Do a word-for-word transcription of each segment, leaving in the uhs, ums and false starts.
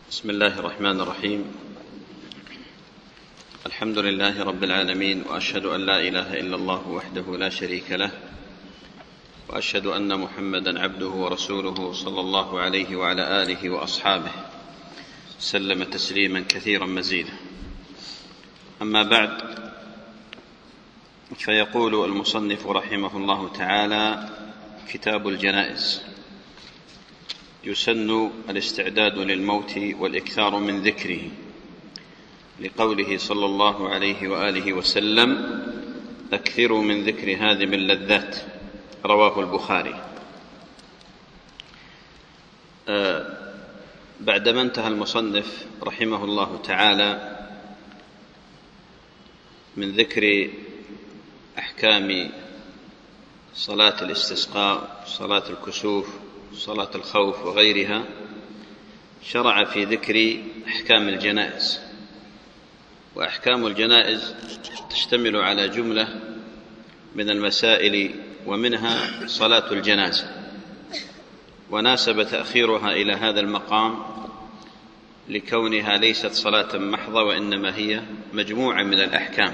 بسم الله الرحمن الرحيم. الحمد لله رب العالمين، وأشهد أن لا إله إلا الله وحده لا شريك له، وأشهد أن محمدًا عبده ورسوله صلى الله عليه وعلى آله وأصحابه سلم تسليمًا كثيرا مزيدا. أما بعد، فيقول المصنف رحمه الله تعالى: كتاب الجنائز. يسن الاستعداد للموت والإكثار من ذكره، لقوله صلى الله عليه وآله وسلم: أكثروا من ذكر هادم اللذات، رواه البخاري. آه بعدما انتهى المصنف رحمه الله تعالى من ذكر أحكام صلاة الاستسقاء، صلاة الكسوف، صلاة الخوف وغيرها، شرع في ذكر أحكام الجنائز. وأحكام الجنائز تشتمل على جملة من المسائل، ومنها صلاة الجنازة. وناسب تأخيرها إلى هذا المقام لكونها ليست صلاة محضة، وإنما هي مجموعة من الأحكام.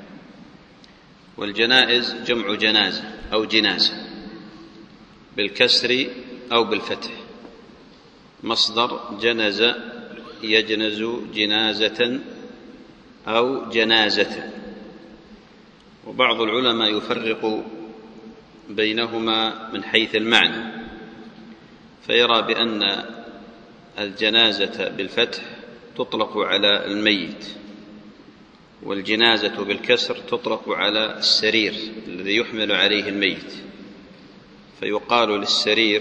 والجنائز جمع جنازة أو جنازة بالكسر أو بالفتح، مصدر جنز يجنز جنازة أو جنازة. وبعض العلماء يفرق بينهما من حيث المعنى، فيرى بأن الجنازة بالفتح تطلق على الميت، والجنازة بالكسر تطلق على السرير الذي يحمل عليه الميت. فيقال للسرير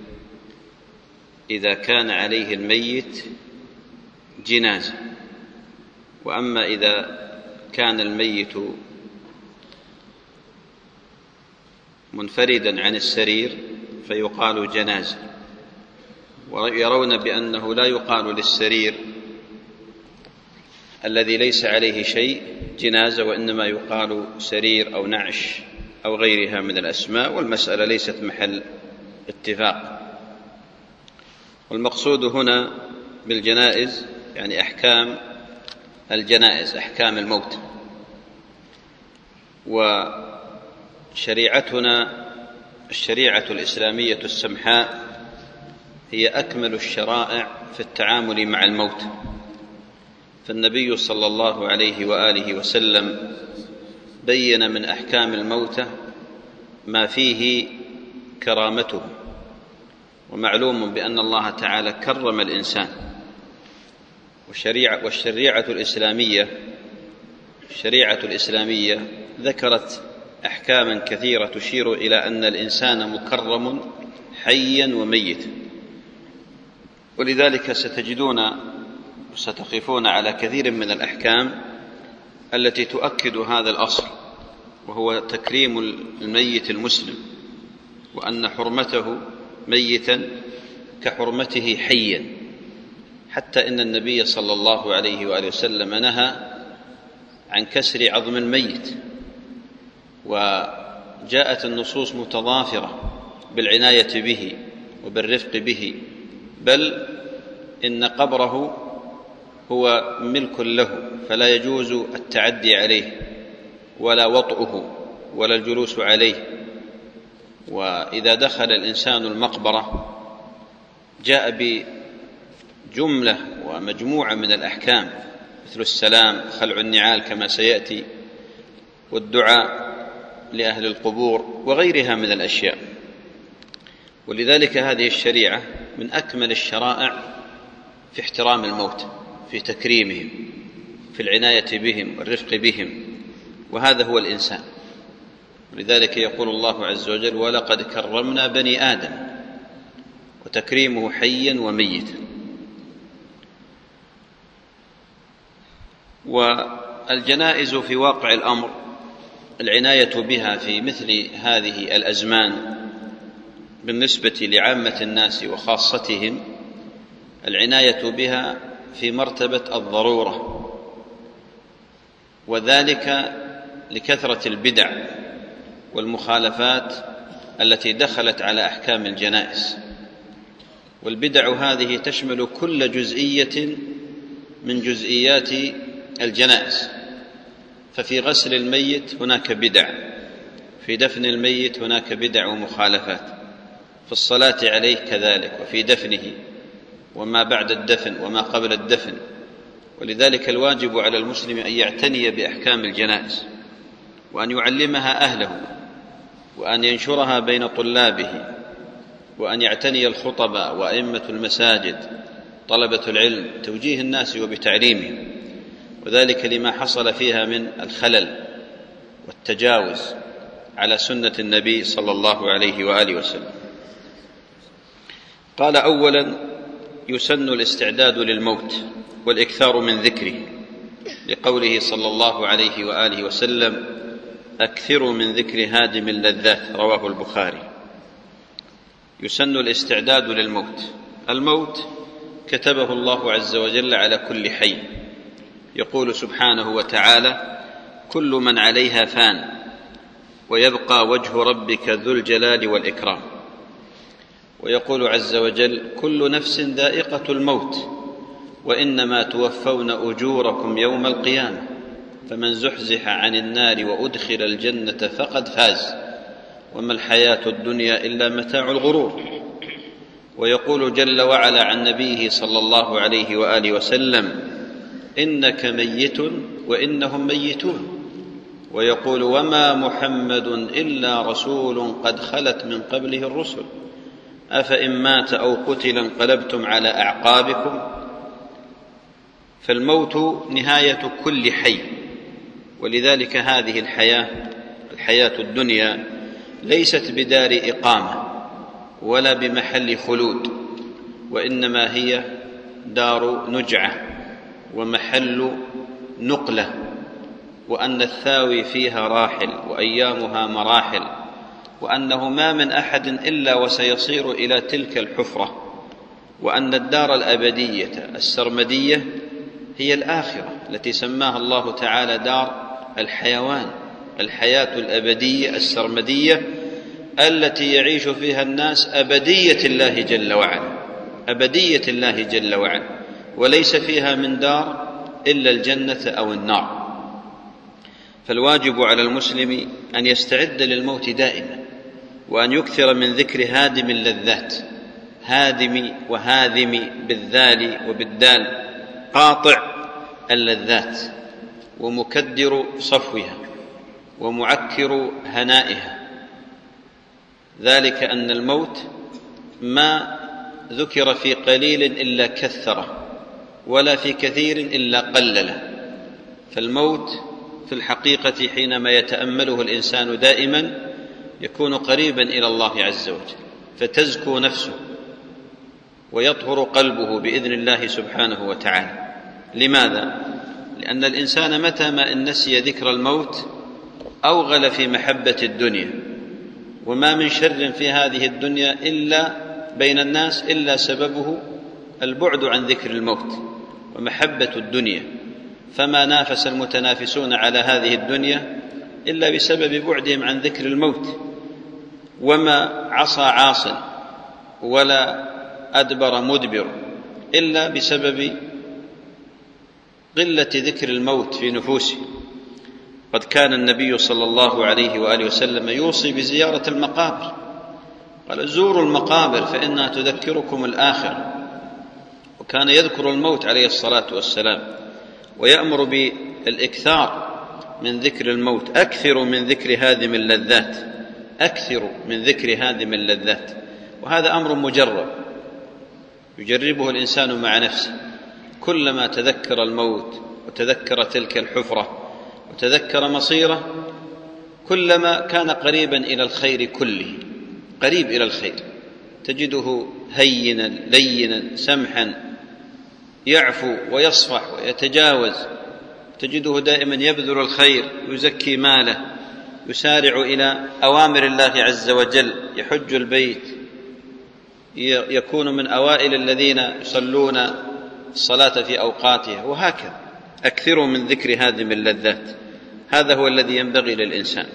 إذا كان عليه الميت جنازة، وأما إذا كان الميت منفردا عن السرير فيقال جنازة. ويرون بأنه لا يقال للسرير الذي ليس عليه شيء جنازة، وإنما يقال سرير أو نعش أو غيرها من الأسماء، والمسألة ليست محل اتفاق. والمقصود هنا بالجنائز يعني أحكام الجنائز، أحكام الموت. وشريعتنا الشريعة الإسلامية السمحاء هي أكمل الشرائع في التعامل مع الموت. فالنبي صلى الله عليه وآله وسلم بين من أحكام الموتى ما فيه كرامته. ومعلوم بأن الله تعالى كرم الإنسان، والشريعة, والشريعة الإسلامية الشريعة الإسلامية ذكرت أحكاما كثيرة تشير إلى أن الإنسان مكرم حيا وميتا. ولذلك ستجدون ستقفون على كثير من الأحكام التي تؤكد هذا الأصل، وهو تكريم الميت المسلم، وأن حرمته ميتا كحرمته حيا. حتى إن النبي صلى الله عليه وآله وسلم نهى عن كسر عظم الميت، وجاءت النصوص متضافرة بالعناية به وبالرفق به، بل إن قبره هو ملك له، فلا يجوز التعدي عليه ولا وطئه ولا الجلوس عليه. وإذا دخل الإنسان المقبرة جاء بجملة ومجموعة من الأحكام، مثل السلام، خلع النعال كما سيأتي، والدعاء لأهل القبور وغيرها من الأشياء. ولذلك هذه الشريعة من أكمل الشرائع في احترام الموت، في تكريمهم، في العناية بهم والرفق بهم، وهذا هو الإنسان. ولذلك يقول الله عز وجل: ولقد كرمنا بني آدم، وتكريمه حيا وميتا. والجنائز في واقع الأمر العناية بها في مثل هذه الأزمان بالنسبة لعامة الناس وخاصتهم، العناية بها في مرتبة الضرورة، وذلك لكثرة البدع والمخالفات التي دخلت على أحكام الجنائز. والبدع هذه تشمل كل جزئية من جزئيات الجنائز. ففي غسل الميت هناك بدع، في دفن الميت هناك بدع ومخالفات، في الصلاة عليه كذلك، وفي دفنه وما بعد الدفن وما قبل الدفن. ولذلك الواجب على المسلم أن يعتني بأحكام الجنائز، وأن يعلمها أهله، وأن ينشرها بين طلابه، وأن يعتني الخطباء وأئمة المساجد طلبة العلم توجيه الناس وبتعليمهم، وذلك لما حصل فيها من الخلل والتجاوز على سنة النبي صلى الله عليه وآله وسلم. قال: أولا يسن الاستعداد للموت والإكثار من ذكره، لقوله صلى الله عليه وآله وسلم: أكثروا من ذكر هادم اللذات، رواه البخاري. يسن الاستعداد للموت. الموت كتبه الله عز وجل على كل حي، يقول سبحانه وتعالى: كل من عليها فان ويبقى وجه ربك ذو الجلال والإكرام. ويقول عز وجل: كل نفس ذائقة الموت وإنما توفون أجوركم يوم القيامة فمن زحزح عن النار وأدخل الجنة فقد فاز وما الحياة الدنيا إلا متاع الغرور. ويقول جل وعلا عن نبيه صلى الله عليه وآله وسلم: إنك ميت وإنهم ميتون. ويقول: وما محمد إلا رسول قد خلت من قبله الرسل أفإن مات أو قتل انقلبتم على أعقابكم. فالموت نهاية كل حي، ولذلك هذه الحياة الحياة الدنيا ليست بدار إقامة ولا بمحل خلود، وإنما هي دار نجعة ومحل نقلة، وأن الثاوي فيها راحل وأيامها مراحل، وأنه ما من أحد إلا وسيصير إلى تلك الحفرة، وأن الدار الأبدية السرمدية هي الآخرة التي سماها الله تعالى دار الحيوان، الحياة الأبدية السرمدية التي يعيش فيها الناس أبدية الله جل وعلا، أبدية الله جل وعلا، وليس فيها من دار إلا الجنة أو النار. فالواجب على المسلم أن يستعد للموت دائما، وأن يكثر من ذكر هادم اللذات، هادم وهاذم بالذال وبالدال، قاطع اللذات ومكدر صفوها ومعكر هنائها. ذلك أن الموت ما ذكر في قليل إلا كثره، ولا في كثير إلا قلله. فالموت في الحقيقة حينما يتأمله الإنسان دائما يكون قريبا إلى الله عز وجل، فتزكو نفسه ويطهر قلبه بإذن الله سبحانه وتعالى. لماذا؟ لأن الإنسان متى ما إن نسي ذكر الموت أوغل في محبة الدنيا، وما من شر في هذه الدنيا إلا بين الناس إلا سببه البعد عن ذكر الموت ومحبة الدنيا. فما نافس المتنافسون على هذه الدنيا إلا بسبب بعدهم عن ذكر الموت، وما عصى عاص ولا أدبر مدبر إلا بسبب قلة ذكر الموت في نفوسه. قد كان النبي صلى الله عليه وآله وسلم يوصي بزيارة المقابر، قال: زوروا المقابر فإنها تذكركم الآخرة. وكان يذكر الموت عليه الصلاة والسلام، ويأمر بالإكثار من ذكر الموت. أكثروا من ذكر هادم اللذات، أكثروا من ذكر هادم اللذات. وهذا أمر مجرب يجربه الإنسان مع نفسه، كلما تذكر الموت وتذكر تلك الحفرة وتذكر مصيره كلما كان قريبا إلى الخير كله، قريب إلى الخير، تجده هينا لينا سمحا، يعفو ويصفح ويتجاوز، تجده دائما يبذل الخير، يزكي ماله، يسارع إلى أوامر الله عز وجل، يحج البيت، يكون من أوائل الذين يصلون الصلاة في أوقاتها، وهكذا. أكثروا من ذكر هادم اللذات، هذا هو الذي ينبغي للإنسان.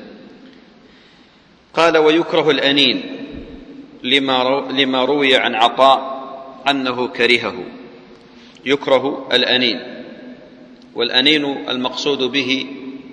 قال: ويكره الأنين لما روي عن عطاء أنه كرهه. يكره الأنين، والأنين المقصود به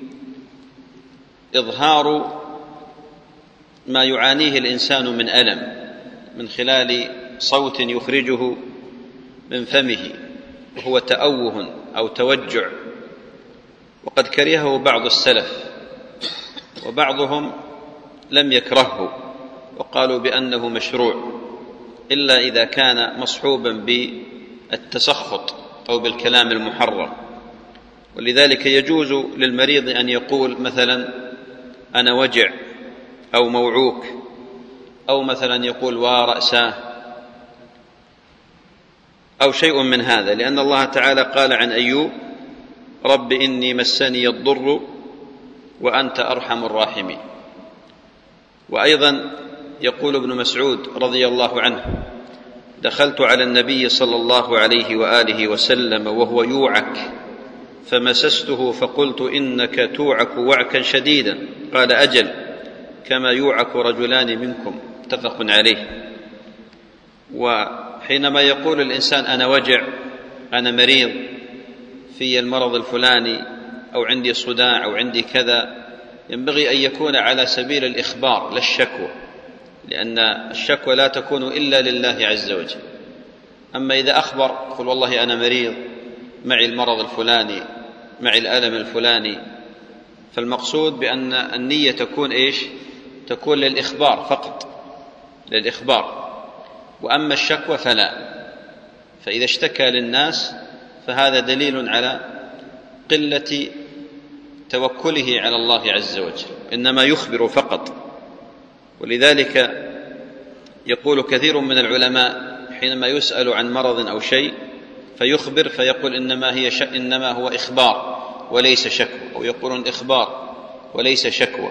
إظهار ما يعانيه الإنسان من ألم من خلال صوت يخرجه من فمه، وهو تأوه أو توجع. وقد كرهه بعض السلف، وبعضهم لم يكرهه وقالوا بأنه مشروع، إلا إذا كان مصحوبا بالتسخط أو بالكلام المحرم. ولذلك يجوز للمريض أن يقول مثلا أنا وجع أو موعوك، أو مثلا يقول ورأساه أو شيء من هذا، لأن الله تعالى قال عن أيوب رب إني مسني الضر وأنت أرحم الراحمين. وأيضا يقول ابن مسعود رضي الله عنه دخلت على النبي صلى الله عليه وآله وسلم وهو يوعك فمسسته فقلت إنك توعك وعكا شديدا، قال أجل كما يوعك رجلان منكم، متفق عليه. وحينما يقول الإنسان أنا وجع، أنا مريض في المرض الفلاني، أو عندي صداع، أو عندي كذا، ينبغي أن يكون على سبيل الإخبار لا الشكوى، لأن الشكوى لا تكون إلا لله عز وجل. أما إذا أخبر قل والله أنا مريض، معي المرض الفلاني، معي الألم الفلاني، فالمقصود بأن النية تكون إيش؟ تكون للإخبار فقط، للإخبار. وأما الشكوى فلا، فإذا اشتكى للناس فهذا دليل على قلة توكله على الله عز وجل، إنما يخبر فقط. ولذلك يقول كثير من العلماء حينما يسأل عن مرض أو شيء فيخبر فيقول إنما, هي ش... إنما هو إخبار وليس شكوى، أو يقولون إخبار وليس شكوى.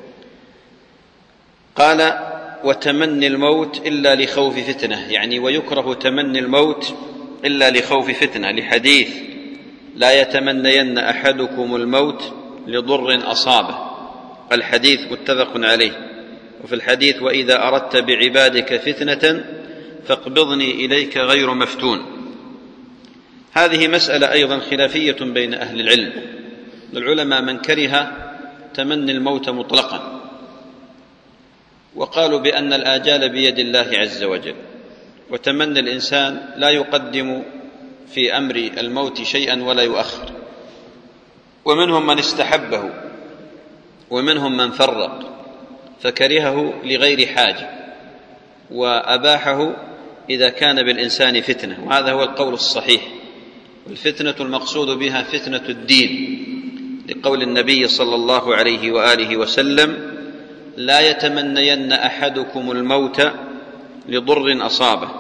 قال وتمني الموت إلا لخوف فتنة، يعني ويكره تمني الموت إلا لخوف فتنة، لحديث لا يتمنين أحدكم الموت لضر أصابه، الحديث متفق عليه. وفي الحديث وإذا أردت بعبادك فتنة فاقبضني إليك غير مفتون. هذه مسألة أيضا خلافية بين أهل العلم. العلماء من كره تمني الموت مطلقا، وقالوا بأن الآجال بيد الله عز وجل، وتمني الإنسان لا يقدم في أمر الموت شيئا ولا يؤخر. ومنهم من استحبه، ومنهم من فرق فكرهه لغير حاجة، وأباحه إذا كان بالإنسان فتنة، وهذا هو القول الصحيح. والفتنة المقصود بها فتنة الدين، لقول النبي صلى الله عليه وآله وسلم لا يتمنين أحدكم الموت لضر أصابه،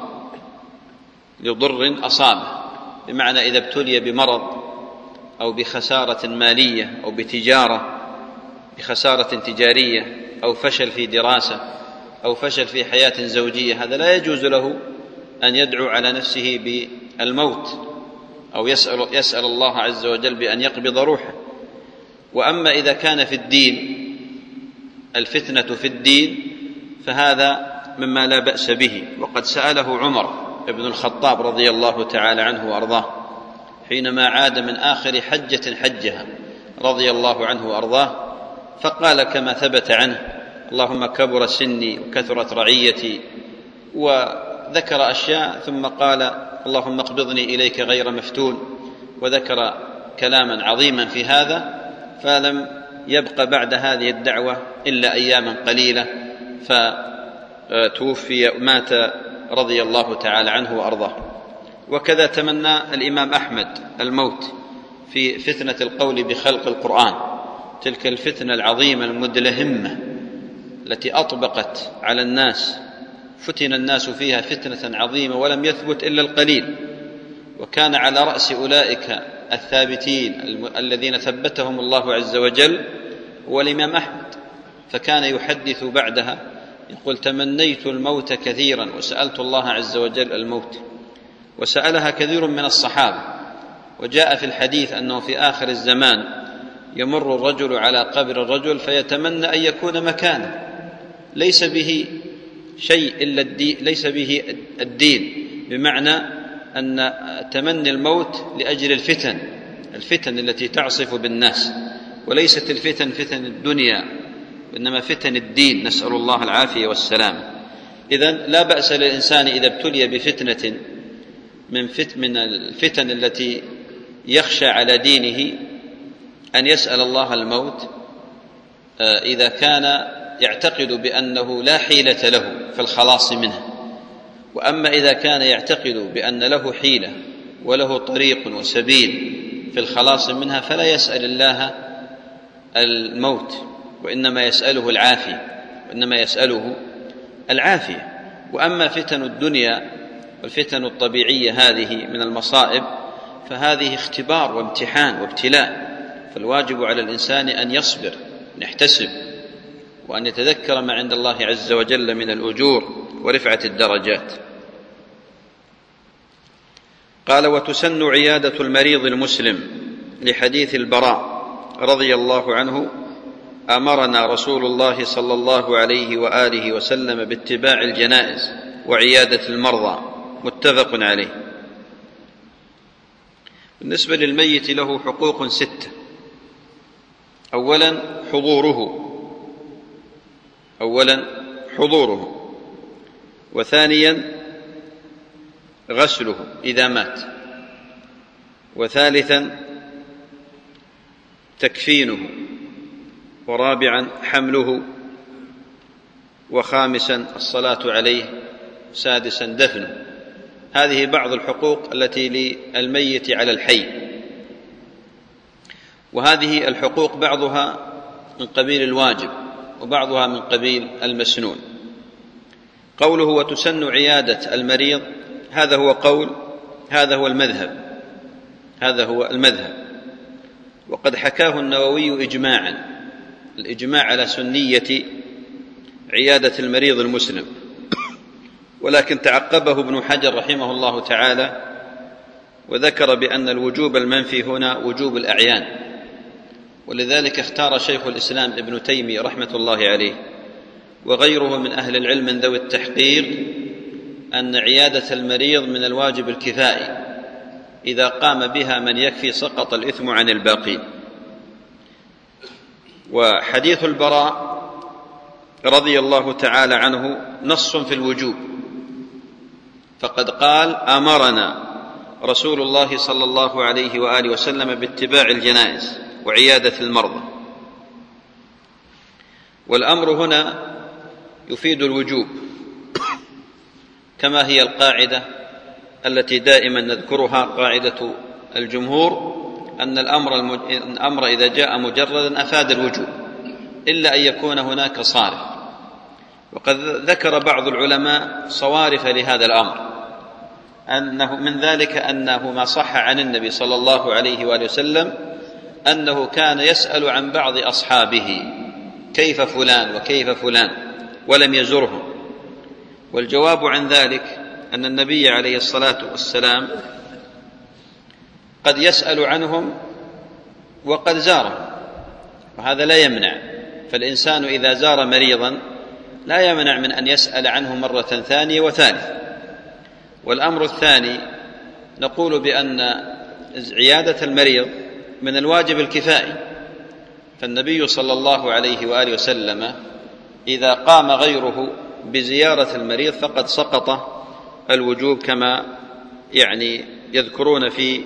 لضر أصابه بمعنى إذا ابتلي بمرض أو بخسارة مالية أو بتجارة، بخسارة تجارية، أو فشل في دراسة، أو فشل في حياة زوجية، هذا لا يجوز له أن يدعو على نفسه بالموت أو يسأل, يسأل الله عز وجل بأن يقبض روحه. وأما إذا كان في الدين، الفتنة في الدين، فهذا مما لا بأس به. وقد سأله عمر بن الخطاب رضي الله تعالى عنه وأرضاه حينما عاد من آخر حجة حجها رضي الله عنه وأرضاه، فقال كما ثبت عنه اللهم كبر سني وكثرت رعيتي، وذكر أشياء، ثم قال اللهم اقبضني إليك غير مفتون، وذكر كلاما عظيما في هذا. فلم يبق بعد هذه الدعوة إلا أياما قليلة فتوفي، مات رضي الله تعالى عنه وأرضاه. وكذا تمنى الإمام أحمد الموت في فتنة القول بخلق القرآن، تلك الفتنة العظيمة المدلهمة التي أطبقت على الناس، فتن الناس فيها فتنة عظيمة ولم يثبت إلا القليل. وكان على رأس أولئك الثابتين الذين ثبتهم الله عز وجل هو الإمام أحمد، فكان يحدث بعدها يقول تمنيت الموت كثيرا وسألت الله عز وجل الموت. وسألها كثير من الصحابة. وجاء في الحديث أنه في آخر الزمان يمر الرجل على قبر الرجل فيتمنى أن يكون مكانه، ليس به شيء إلا الدين، ليس به الدين بمعنى أن تمني الموت لأجل الفتن الفتن التي تعصف بالناس، وليست الفتن فتن الدنيا، وإنما فتن الدين، نسأل الله العافية والسلام. إذن لا بأس للإنسان إذا ابتلي بفتنة من, فت من الفتن التي يخشى على دينه أن يسأل الله الموت إذا كان يعتقد بأنه لا حيلة له في الخلاص منه. وأما إذا كان يعتقد بأن له حيلة وله طريق وسبيل في الخلاص منها فلا يسأل الله الموت، وإنما يسأله العافية وإنما يسأله العافية. وأما فتن الدنيا والفتن الطبيعية هذه من المصائب فهذه اختبار وامتحان وابتلاء، فالواجب على الإنسان أن يصبر، أن يحتسب، وأن يتذكر ما عند الله عز وجل من الأجور ورفعة الدرجات. قال: وتسن عيادة المريض المسلم، لحديث البراء رضي الله عنه: أمرنا رسول الله صلى الله عليه وآله وسلم باتباع الجنائز وعيادة المرضى، متفق عليه. بالنسبة للميت له حقوق ستة: أولا حضوره أولا حضوره وثانيا غسله إذا مات، وثالثا تكفينه، ورابعا حمله، وخامسا الصلاة عليه، سادسا دفنه. هذه بعض الحقوق التي للميت على الحي، وهذه الحقوق بعضها من قبيل الواجب وبعضها من قبيل المسنون. قوله وتسن عيادة المريض، هذا هو قول هذا هو المذهب هذا هو المذهب وقد حكاه النووي إجماعا، الإجماع على سنية عيادة المريض المسلم، ولكن تعقبه ابن حجر رحمه الله تعالى وذكر بأن الوجوب المنفي هنا وجوب الأعيان، ولذلك اختار شيخ الإسلام ابن تيمية رحمة الله عليه وغيره من أهل العلم من ذوي التحقيق أن عيادة المريض من الواجب الكفائي، إذا قام بها من يكفي سقط الإثم عن الباقين. وحديث البراء رضي الله تعالى عنه نص في الوجوب، فقد قال: أمرنا رسول الله صلى الله عليه وآله وسلم باتباع الجنائز وعيادة المرضى. والأمر هنا يفيد الوجوب، كما هي القاعدة التي دائما نذكرها، قاعدة الجمهور، أن الأمر, المج... الأمر إذا جاء مجردا أفاد الوجوب إلا أن يكون هناك صارف. وقد ذكر بعض العلماء صوارف لهذا الأمر، أنه من ذلك أنه ما صح عن النبي صلى الله عليه وآله وسلم أنه كان يسأل عن بعض أصحابه كيف فلان وكيف فلان ولم يزرهم. والجواب عن ذلك أن النبي عليه الصلاة والسلام قد يسأل عنهم وقد زارهم، وهذا لا يمنع، فالإنسان إذا زار مريضا لا يمنع من أن يسأل عنه مرة ثانية وثالثة. والأمر الثاني نقول بأن عيادة المريض من الواجب الكفائي، فالنبي صلى الله عليه وآله وسلم إذا قام غيره بزيارة المريض فقد سقط الوجوب، كما يعني يذكرون في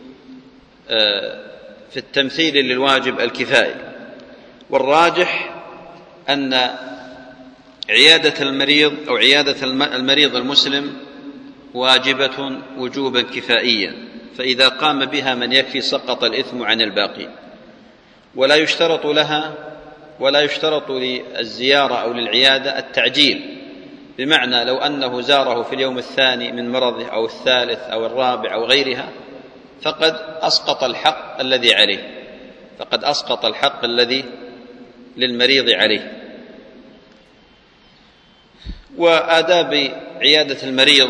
في التمثيل للواجب الكفائي. والراجح أن عيادة المريض أو عيادة المريض المسلم واجبة وجوبا كفائيا، فإذا قام بها من يكفي سقط الإثم عن الباقي. ولا يشترط لها ولا يشترط للزيارة أو للعيادة التعجيل، بمعنى لو أنه زاره في اليوم الثاني من مرضه أو الثالث أو الرابع أو غيرها فقد أسقط الحق الذي عليه فقد أسقط الحق الذي للمريض عليه. وآداب عيادة المريض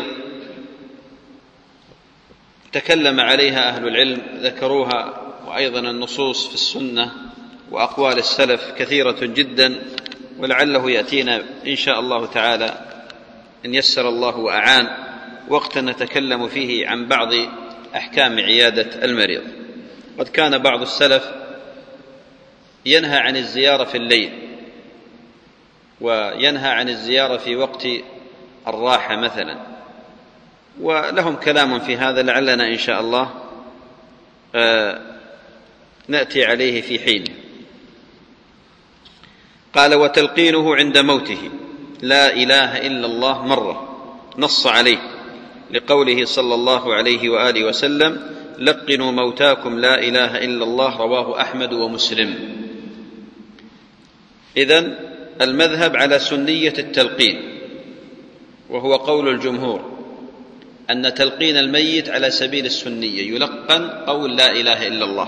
تكلم عليها أهل العلم، ذكروها، وأيضا النصوص في السنة وأقوال السلف كثيرة جدا، ولعله يأتينا إن شاء الله تعالى إن يسر الله وأعان وقتا نتكلم فيه عن بعض أحكام عيادة المريض. قد كان بعض السلف ينهى عن الزيارة في الليل، وينهى عن الزيارة في وقت الراحة مثلا، ولهم كلام في هذا لعلنا إن شاء الله نأتي عليه في حين. قال: وتلقينه عند موته لا إله إلا الله مرة، نص عليه لقوله صلى الله عليه وآله وسلم: لقنوا موتاكم لا إله إلا الله، رواه أحمد ومسلم. إذن المذهب على سنية التلقين، وهو قول الجمهور أن تلقين الميت على سبيل السنية، يلقن قول لا إله إلا الله،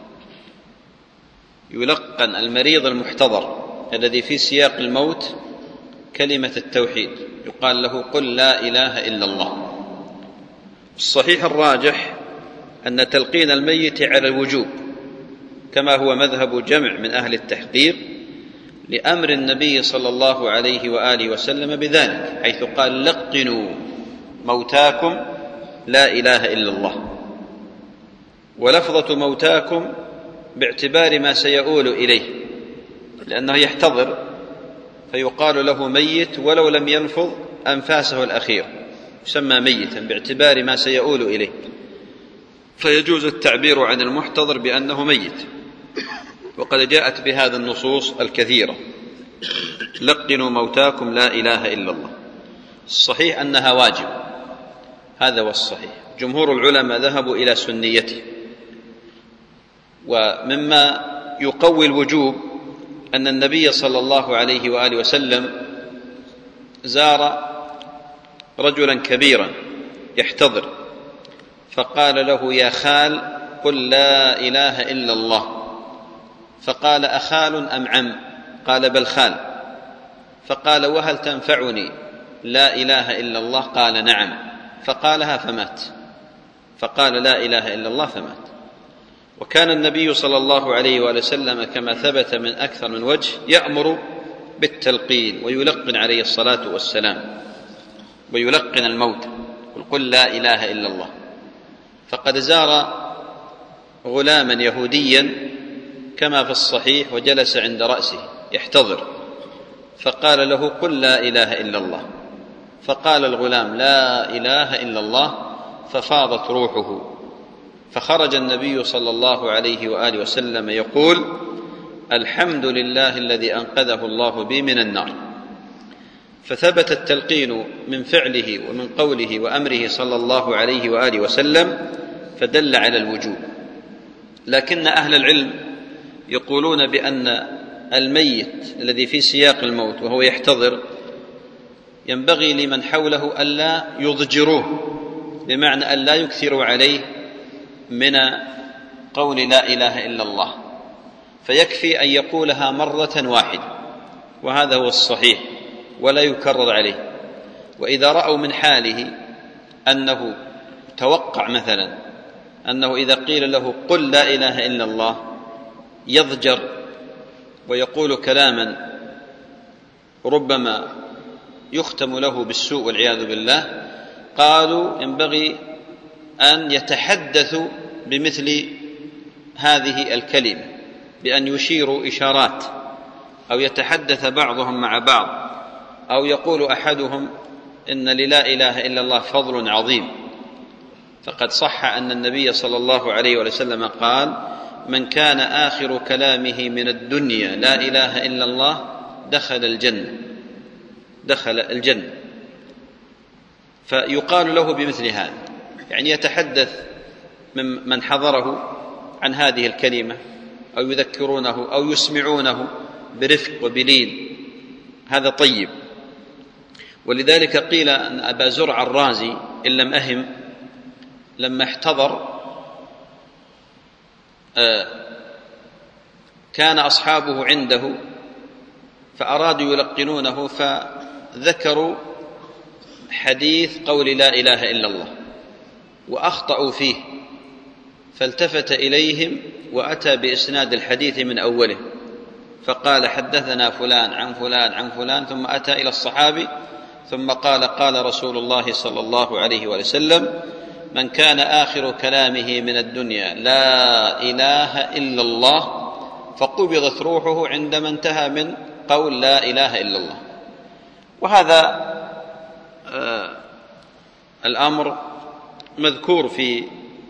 يلقن المريض المحتضر الذي في سياق الموت كلمة التوحيد، يقال له: قل لا إله إلا الله. الصحيح الراجح أن تلقين الميت على الوجوب، كما هو مذهب جمع من أهل التحقيق، لأمر النبي صلى الله عليه وآله وسلم بذلك، حيث قال: لقنوا موتاكم لا إله إلا الله. ولفظة موتاكم باعتبار ما سيؤول إليه، لأنه يحتضر فيقال له ميت ولو لم يلفظ أنفاسه الأخير، يسمى ميتا باعتبار ما سيؤول إليه، فيجوز التعبير عن المحتضر بأنه ميت. وقد جاءت بهذا النصوص الكثيرة: لقنوا موتاكم لا إله إلا الله. الصحيح أنها واجب، هذا هو الصحيح. جمهور العلماء ذهبوا إلى سنيته. ومما يقوي الوجوب أن النبي صلى الله عليه وآله وسلم زار رجلا كبيرا يحتضر، فقال له: يا خال قل لا إله إلا الله. فقال: أخال أم عم؟ قال: بل خال. فقال: وهل تنفعني لا إله إلا الله؟ قال: نعم. فقالها فمات، فقال: لا إله إلا الله فمات. وكان النبي صلى الله عليه وآله وسلم كما ثبت من أكثر من وجه يأمر بالتلقين ويلقن عليه الصلاة والسلام، ويلقن الموت، قل لا إله إلا الله. فقد زار غلاما يهوديا كما في الصحيح وجلس عند رأسه يحتضر، فقال له: قل لا إله إلا الله. فقال الغلام: لا إله إلا الله، ففاضت روحه. فخرج النبي صلى الله عليه وآله وسلم يقول: الحمد لله الذي أنقذه الله بي من النار. فثبت التلقين من فعله ومن قوله وأمره صلى الله عليه وآله وسلم، فدل على الوجوب. لكن أهل العلم يقولون بأن الميت الذي في سياق الموت وهو يحتضر ينبغي لمن حوله ألا يضجروه، بمعنى ألا يكثروا عليه من قول لا إله إلا الله، فيكفي أن يقولها مرة واحدة، وهذا هو الصحيح، ولا يكرر عليه. وإذا رأوا من حاله أنه توقع مثلا أنه إذا قيل له قل لا إله إلا الله يضجر ويقول كلاما ربما يختم له بالسوء والعياذ بالله، قالوا ينبغي أن يتحدثوا بمثل هذه الكلمة، بأن يشيروا إشارات، أو يتحدث بعضهم مع بعض، أو يقول أحدهم إن للا إله إلا الله فضل عظيم. فقد صح أن النبي صلى الله عليه وسلم قال: من كان آخر كلامه من الدنيا لا إله إلا الله دخل الجنة، دخل الجنة. فيقال له بمثل هذا، يعني يتحدث من من حضره عن هذه الكلمة، أو يذكرونه أو يسمعونه برفق وبلين، هذا طيب. ولذلك قيل أن أبا زرع الرازي إن لم أهم لما احتضر كان أصحابه عنده فأرادوا يلقنونه، فذكروا حديث قول لا إله إلا الله وأخطأوا فيه، فالتفت إليهم وأتى بإسناد الحديث من أوله، فقال: حدثنا فلان عن فلان عن فلان، ثم أتى إلى الصحابي ثم قال: قال رسول الله صلى الله عليه وسلم: من كان آخر كلامه من الدنيا لا إله إلا الله فقبضت روحه عندما انتهى من قول لا إله إلا الله. وهذا آه الأمر مذكور في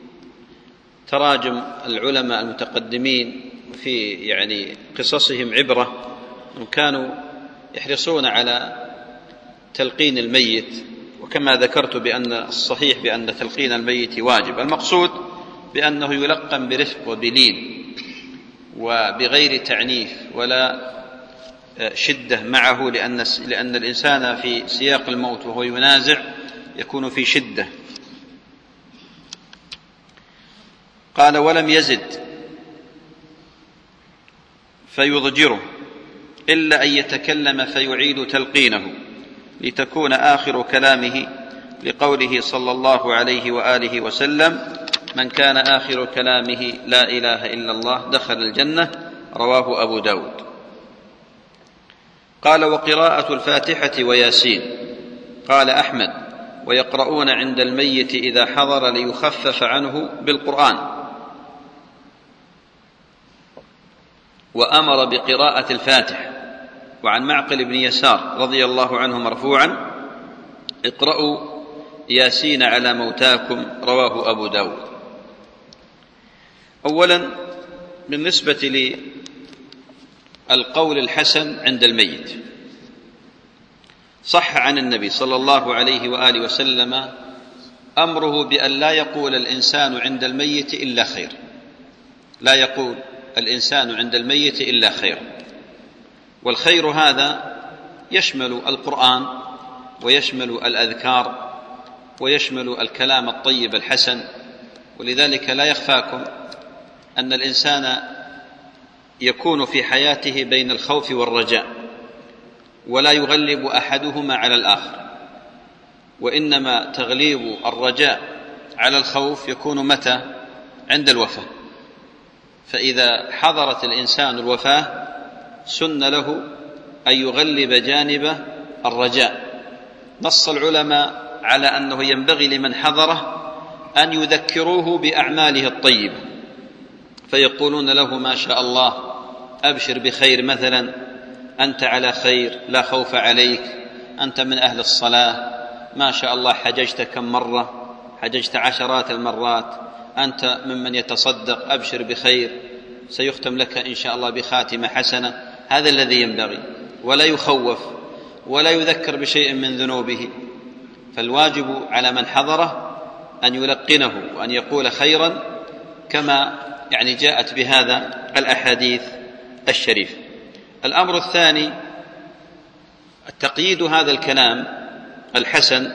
تراجم العلماء المتقدمين، في يعني قصصهم عبرة، هم كانوا يحرصون على تلقين الميت، وكما ذكرت بأن الصحيح بأن تلقين الميت واجب، المقصود بأنه يلقن برفق وبلين وبغير تعنيف ولا شدة معه، لأن, لأن الإنسان في سياق الموت وهو ينازع يكون في شدة. قال: ولم يزد فيضجره إلا أن يتكلم فيعيد تلقينه لتكون آخر كلامه، لقوله صلى الله عليه وآله وسلم: من كان آخر كلامه لا إله إلا الله دخل الجنة، رواه أبو داود. قال: وقراءة الفاتحة وياسين. قال أحمد: ويقرؤون عند الميت إذا حضر ليخفف عنه بالقرآن. وأمر بقراءة الفاتحة. وعن معقل بن يسار رضي الله عنه مرفوعا: اقرأوا ياسين على موتاكم، رواه أبو داود. أولا، بالنسبة للقول الحسن عند الميت، صح عن النبي صلى الله عليه وآله وسلم أمره بأن لا يقول الإنسان عند الميت إلا خير، لا يقول الإنسان عند الميت إلا خير. والخير هذا يشمل القرآن ويشمل الأذكار ويشمل الكلام الطيب الحسن. ولذلك لا يخفاكم أن الإنسان يكون في حياته بين الخوف والرجاء، ولا يغلب أحدهما على الآخر، وإنما تغليب الرجاء على الخوف يكون متى؟ عند الوفاة. فإذا حضرت الإنسان الوفاة سن له أن يغلب جانب الرجاء. نص العلماء على أنه ينبغي لمن حضره أن يذكروه بأعماله الطيبة، فيقولون له: ما شاء الله، أبشر بخير، مثلا أنت على خير، لا خوف عليك، أنت من أهل الصلاة، ما شاء الله حججت كم مرة؟ حججت عشرات المرات، أنت ممن يتصدق، أبشر بخير، سيختم لك إن شاء الله بخاتمة حسنة. هذا الذي ينبغي، ولا يخوف ولا يذكر بشيء من ذنوبه. فالواجب على من حضره أن يلقنه وأن يقول خيرا، كما يعني جاءت بهذا الأحاديث الشريفة. الأمر الثاني، التقييد هذا الكلام الحسن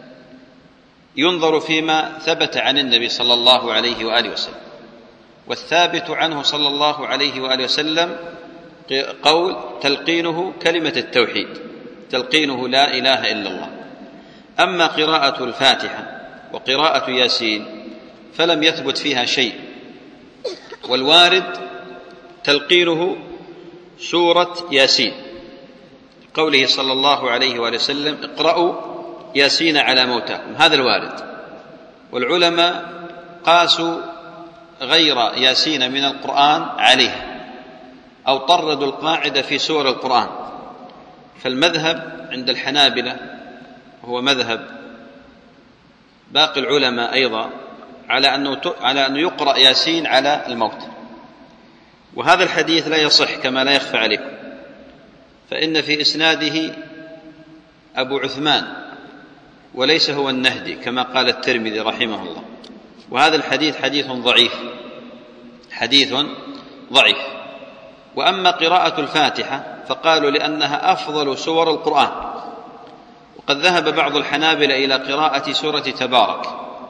ينظر فيما ثبت عن النبي صلى الله عليه وآله وسلم. والثابت عنه صلى الله عليه وآله وسلم قول تلقينه كلمة التوحيد، تلقينه لا إله إلا الله. أما قراءة الفاتحة وقراءة ياسين فلم يثبت فيها شيء، والوارد تلقينه سورة ياسين، قوله صلى الله عليه وآله وسلم: اقرأوا ياسين على موتاكم، هذا الوارد. والعلماء قاسوا غير ياسين من القرآن عليه، أو طردوا القاعدة في سور القرآن. فالمذهب عند الحنابلة هو مذهب باقي العلماء أيضا على أنه على أنه يقرأ ياسين على الموت. وهذا الحديث لا يصح كما لا يخفى عليكم، فإن في إسناده أبو عثمان وليس هو النهدي كما قال الترمذي رحمه الله، وهذا الحديث حديث ضعيف، حديث ضعيف. وأما قراءة الفاتحة فقالوا لأنها أفضل سور القرآن. وقد ذهب بعض الحنابلة إلى قراءة سورة تبارك،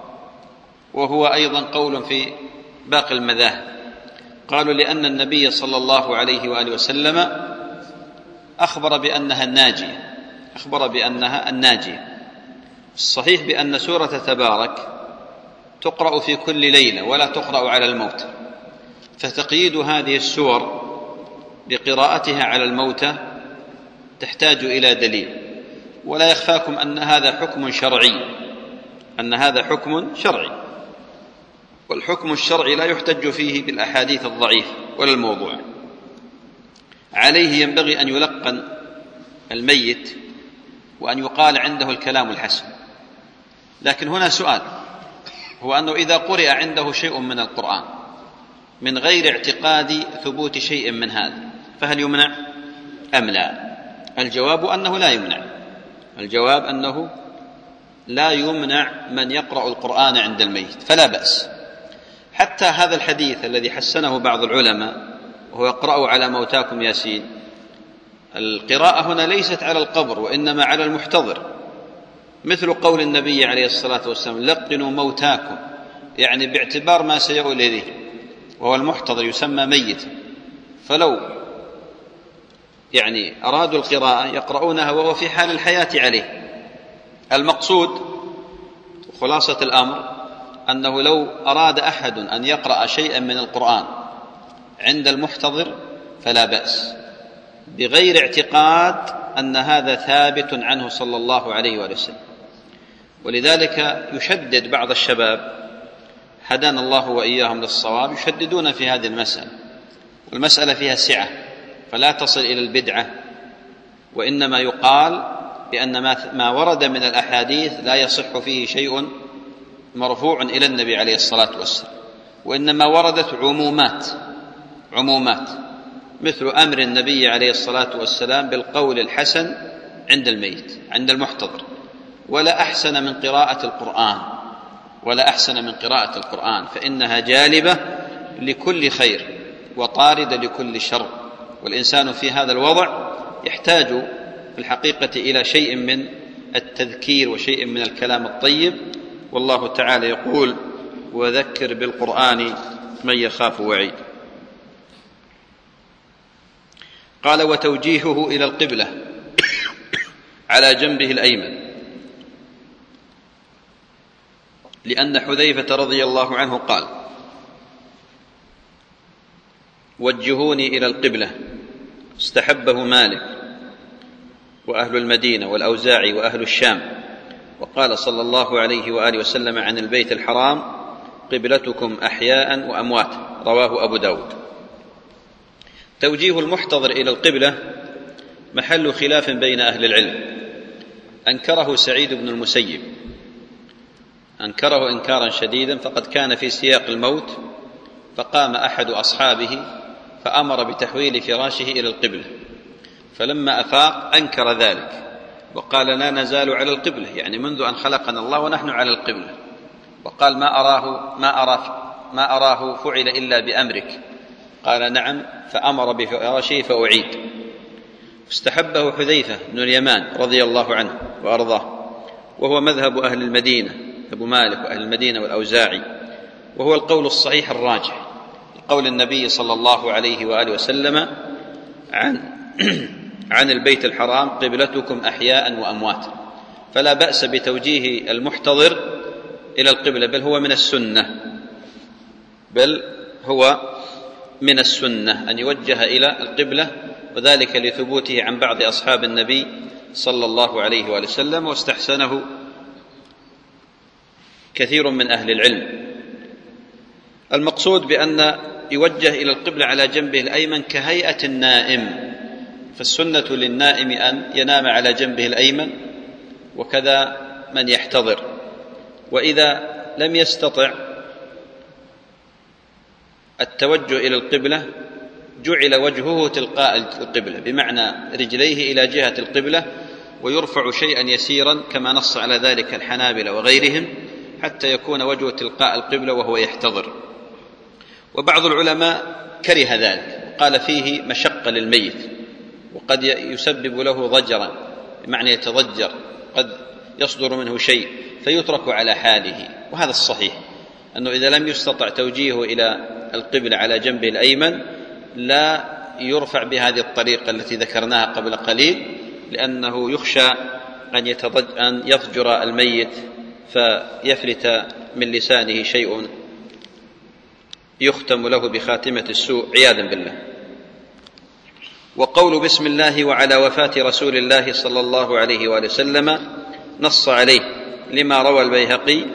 وهو أيضا قول في باقي المذاهب. قالوا لأن النبي صلى الله عليه وآله وسلم أخبر بأنها الناجية، أخبر بأنها الناجية. الصحيح بأن سورة تبارك تقرأ في كل ليلة ولا تقرأ على الموت، فتقييد هذه السور بقراءتها على الموتى تحتاج إلى دليل. ولا يخفاكم أن هذا حكم شرعي أن هذا حكم شرعي والحكم الشرعي لا يحتج فيه بالأحاديث الضعيفة ولا الموضوع. عليه ينبغي أن يلقن الميت وأن يقال عنده الكلام الحسن. لكن هنا سؤال، هو أنه إذا قرئ عنده شيء من القرآن من غير اعتقاد ثبوت شيء من هذا فهل يمنع أم لا؟ الجواب أنه لا يمنع. الجواب أنه لا يمنع من يقرأ القرآن عند الميت، فلا بأس. حتى هذا الحديث الذي حسنه بعض العلماء وهو يقرأ على موتاكم ياسين، القراءة هنا ليست على القبر وإنما على المحتضر، مثل قول النبي عليه الصلاة والسلام لقنوا موتاكم، يعني باعتبار ما سيؤول إليه، وهو المحتضر يسمى ميت. فلو يعني أرادوا القراءة يقرؤونها وهو في حال الحياة عليه. المقصود خلاصة الأمر أنه لو أراد أحد أن يقرأ شيئا من القرآن عند المحتضر فلا بأس، بغير اعتقاد أن هذا ثابت عنه صلى الله عليه وآله وسلم. ولذلك يشدد بعض الشباب هدانا الله وإياهم للصواب، يشددون في هذه المسألة، والمسألة فيها سعة فلا تصل إلى البدعة، وإنما يقال بأن ما ورد من الأحاديث لا يصح فيه شيء مرفوع إلى النبي عليه الصلاة والسلام، وإنما وردت عمومات عمومات مثل أمر النبي عليه الصلاة والسلام بالقول الحسن عند الميت عند المحتضر. ولا أحسن من قراءة القرآن ولا أحسن من قراءة القرآن فإنها جالبة لكل خير وطاردة لكل شر، والإنسان في هذا الوضع يحتاج في الحقيقة إلى شيء من التذكير وشيء من الكلام الطيب. والله تعالى يقول وذكر بالقرآن من يخاف وعيد. قال وتوجيهه إلى القبلة على جنبه الأيمن، لأن حذيفة رضي الله عنه قال وجهوني إلى القبلة، استحبه مالك وأهل المدينة والأوزاعي وأهل الشام. وقال صلى الله عليه وآله وسلم عن البيت الحرام قبلتكم أحياء وأمواتا، رواه أبو داود. توجيه المحتضر إلى القبلة محل خلاف بين أهل العلم. أنكره سعيد بن المسيب، أنكره إنكارا شديدا، فقد كان في سياق الموت فقام أحد أصحابه فأمر بتحويل فراشه إلى القبلة، فلما أفاق أنكر ذلك وقال لا نزال على القبلة، يعني منذ أن خلقنا الله ونحن على القبلة. وقال ما أراه ما أراه ما أراه فعل إلا بأمرك. قال نعم، فأمر بفراشه فأعيد. استحبه حذيفة بن اليمان رضي الله عنه وأرضاه، وهو مذهب أهل المدينة أبو مالك وأهل المدينة والأوزاعي، وهو القول الصحيح الراجح قول النبي صلى الله عليه وآله وسلم عن عن البيت الحرام قبلتكم أحياء وأمواتا. فلا بأس بتوجيه المحتضر إلى القبلة، بل هو من السنة بل هو من السنة أن يوجه إلى القبلة، وذلك لثبوته عن بعض أصحاب النبي صلى الله عليه وآله وسلم، واستحسنه كثير من أهل العلم. المقصود بأن يوجه إلى القبلة على جنبه الأيمن كهيئة النائم، فالسنة للنائم أن ينام على جنبه الأيمن، وكذا من يحتضر. وإذا لم يستطع التوجه إلى القبلة جعل وجهه تلقاء القبلة، بمعنى رجليه إلى جهة القبلة، ويرفع شيئا يسيرا كما نص على ذلك الحنابلة وغيرهم حتى يكون وجهه تلقاء القبلة وهو يحتضر. وبعض العلماء كره ذلك، قال فيه مشقة للميت، وقد يسبب له ضجرا، بمعنى يتضجر، قد يصدر منه شيء فيترك على حاله. وهذا الصحيح، أنه إذا لم يستطع توجيهه إلى القبلة على جنبه الأيمن لا يرفع بهذه الطريقة التي ذكرناها قبل قليل، لأنه يخشى أن, يتضج أن يضجر الميت فيفلت من لسانه شيء يختم له بخاتمة السوء عياذا بالله. وقول بسم الله وعلى وفاة رسول الله صلى الله عليه وآله وسلم نص عليه لما روى البيهقي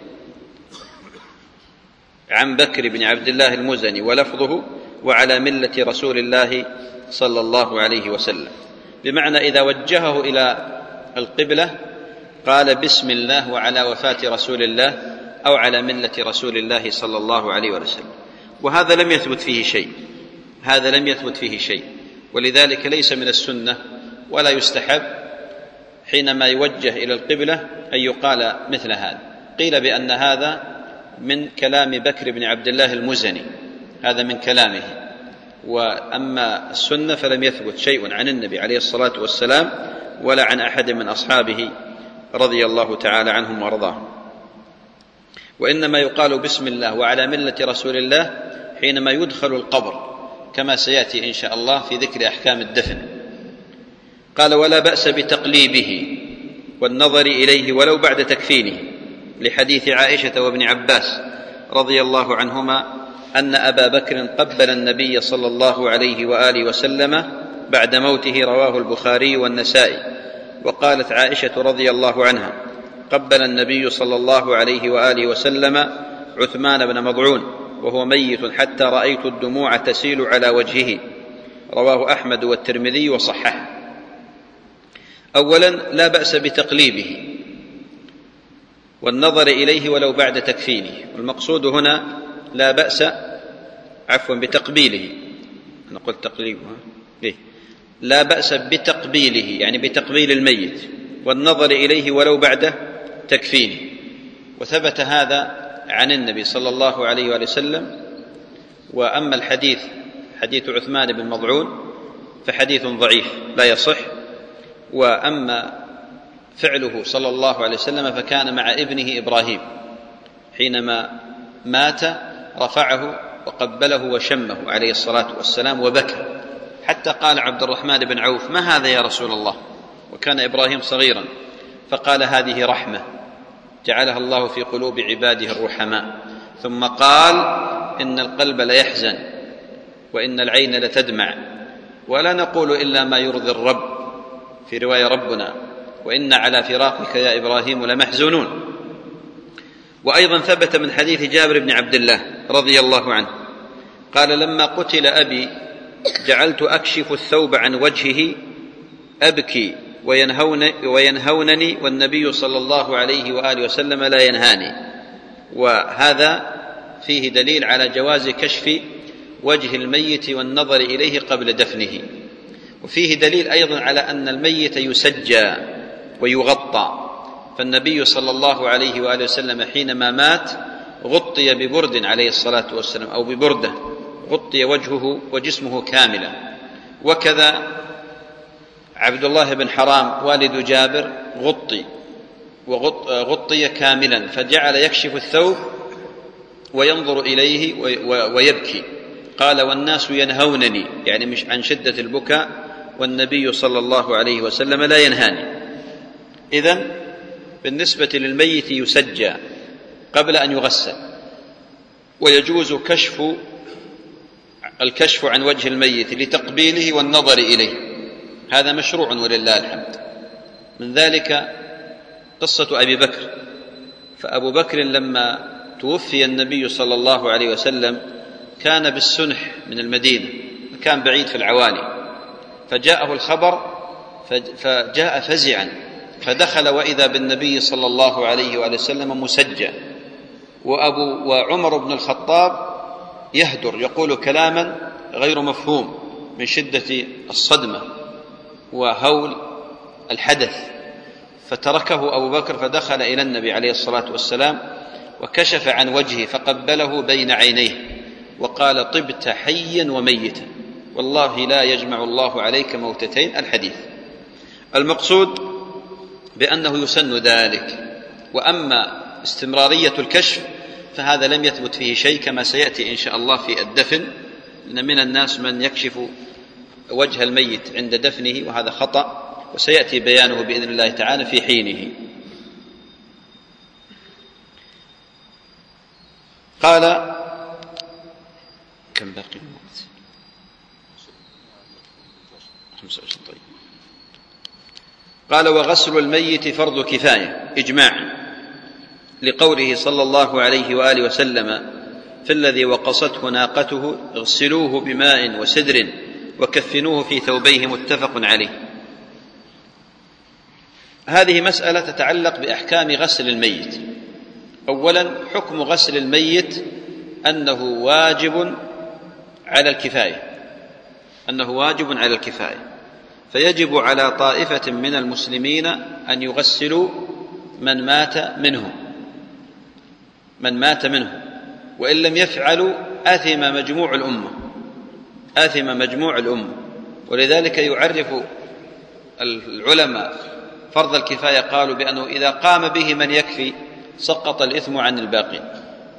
عن بكر بن عبد الله المزني ولفظه وعلى ملة رسول الله صلى الله عليه وسلم، بمعنى إذا وجهه إلى القبلة قال بسم الله وعلى وفاة رسول الله أو على ملة رسول الله صلى الله عليه وسلم. وهذا لم يثبت فيه شيء، هذا لم يثبت فيه شيء، ولذلك ليس من السنة ولا يستحب حينما يوجه إلى القبلة أن يقال مثل هذا. قيل بأن هذا من كلام بكر بن عبد الله المزني، هذا من كلامه، وأما السنة فلم يثبت شيء عن النبي عليه الصلاة والسلام ولا عن أحد من أصحابه رضي الله تعالى عنهم وارضاهم. وإنما يقال بسم الله وعلى ملة رسول الله حينما يدخل القبر، كما سيأتي إن شاء الله في ذكر أحكام الدفن. قال ولا بأس بتقليبه والنظر إليه ولو بعد تكفينه، لحديث عائشة وابن عباس رضي الله عنهما أن أبا بكر قبل النبي صلى الله عليه وآله وسلم بعد موته، رواه البخاري والنسائي. وقالت عائشة رضي الله عنها قبل النبي صلى الله عليه وآله وسلم عثمان بن مضعون وهو ميت حتى رأيت الدموع تسيل على وجهه، رواه أحمد والترمذي وصححه. أولا لا بأس بتقليبه والنظر إليه ولو بعد تكفينه، والمقصود هنا لا بأس عفوا بتقبيله، أنا قلت تقليبه ليه؟ لا بأس بتقبيله يعني بتقبيل الميت والنظر إليه ولو بعد تكفينه. وثبت هذا عن النبي صلى الله عليه وآله وسلم. وأما الحديث حديث عثمان بن مضعون فحديث ضعيف لا يصح. وأما فعله صلى الله عليه وسلم فكان مع ابنه إبراهيم حينما مات رفعه وقبله وشمه عليه الصلاة والسلام وبكى، حتى قال عبد الرحمن بن عوف ما هذا يا رسول الله، وكان إبراهيم صغيرا، فقال هذه رحمة جعلها الله في قلوب عباده الرحماء. ثم قال إن القلب ليحزن وإن العين لتدمع ولا نقول إلا ما يرضي الرب، في رواية ربنا وإن على فراقك يا إبراهيم لمحزونون. وأيضا ثبت من حديث جابر بن عبد الله رضي الله عنه قال لما قتل أبي جعلت أكشف الثوب عن وجهه أبكي وينهون وينهونني والنبي صلى الله عليه وآله وسلم لا ينهاني. وهذا فيه دليل على جواز كشف وجه الميت والنظر إليه قبل دفنه. وفيه دليل أيضا على أن الميت يسجى ويغطى، فالنبي صلى الله عليه وآله وسلم حينما مات غطي ببرد عليه الصلاة والسلام أو ببردة، غطي وجهه وجسمه كاملا. وكذا عبد الله بن حرام والد جابر غطي وغطي كاملا، فجعل يكشف الثوب وينظر إليه ويبكي. قال والناس ينهونني يعني مش عن شدة البكاء، والنبي صلى الله عليه وسلم لا ينهاني. إذن بالنسبة للميت يسجى قبل أن يغسل، ويجوز كشف الكشف عن وجه الميت لتقبيله والنظر إليه، هذا مشروع ولله الحمد. من ذلك قصة أبي بكر، فأبو بكر لما توفي النبي صلى الله عليه وسلم كان بالسنح من المدينة، كان بعيد في العوالي، فجاءه الخبر فجاء فزعا، فدخل وإذا بالنبي صلى الله عليه وآله وسلم مسجى، وأبو وعمر بن الخطاب يهدر يقول كلاما غير مفهوم من شدة الصدمة وهول الحدث، فتركه أبو بكر فدخل إلى النبي عليه الصلاة والسلام وكشف عن وجهه فقبله بين عينيه وقال طبت حيا وميتا والله لا يجمع الله عليك موتتين. الحديث المقصود بأنه يسن ذلك. وأما استمرارية الكشف فهذا لم يثبت فيه شيء، كما سيأتي إن شاء الله في الدفن، إن من الناس من يكشف وجه الميت عند دفنه وهذا خطأ، وسيأتي بيانه بإذن الله تعالى في حينه. قال كم باقي الوقت؟ طيب. قال: وغسل الميت فرض كفاية إجماعا، لقوله صلى الله عليه وآله وسلم: في الذي وقصته ناقته اغسلوه بماء وسدر وكفنوه في ثوبيه، متفق عليه. هذه مسألة تتعلق بأحكام غسل الميت. أولا، حكم غسل الميت أنه واجب على الكفاية، أنه واجب على الكفاية، فيجب على طائفة من المسلمين أن يغسلوا من مات منهم من مات منهم وإن لم يفعلوا آثم مجموع الأمة آثم مجموع الأمة ولذلك يعرف العلماء فرض الكفاية، قالوا بأنه إذا قام به من يكفي سقط الإثم عن الباقين.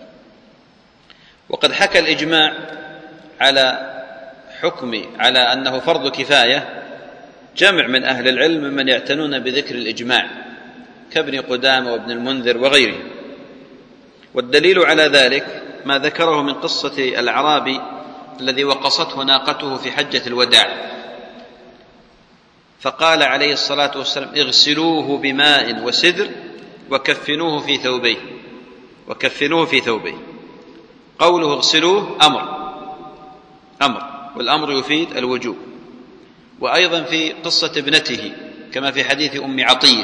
وقد حكى الإجماع على حكم على أنه فرض كفاية جمع من أهل العلم من يعتنون بذكر الإجماع كابن قدامة وابن المنذر وغيره. والدليل على ذلك ما ذكره من قصة الأعرابي الذي وقصته ناقته في حجة الوداع، فقال عليه الصلاة والسلام: اغسلوه بماء وسدر وكفنوه في ثوبيه وكفنوه في ثوبيه. قوله اغسلوه أمر أمر والأمر يفيد الوجوب. وأيضا في قصة ابنته كما في حديث أم عطية،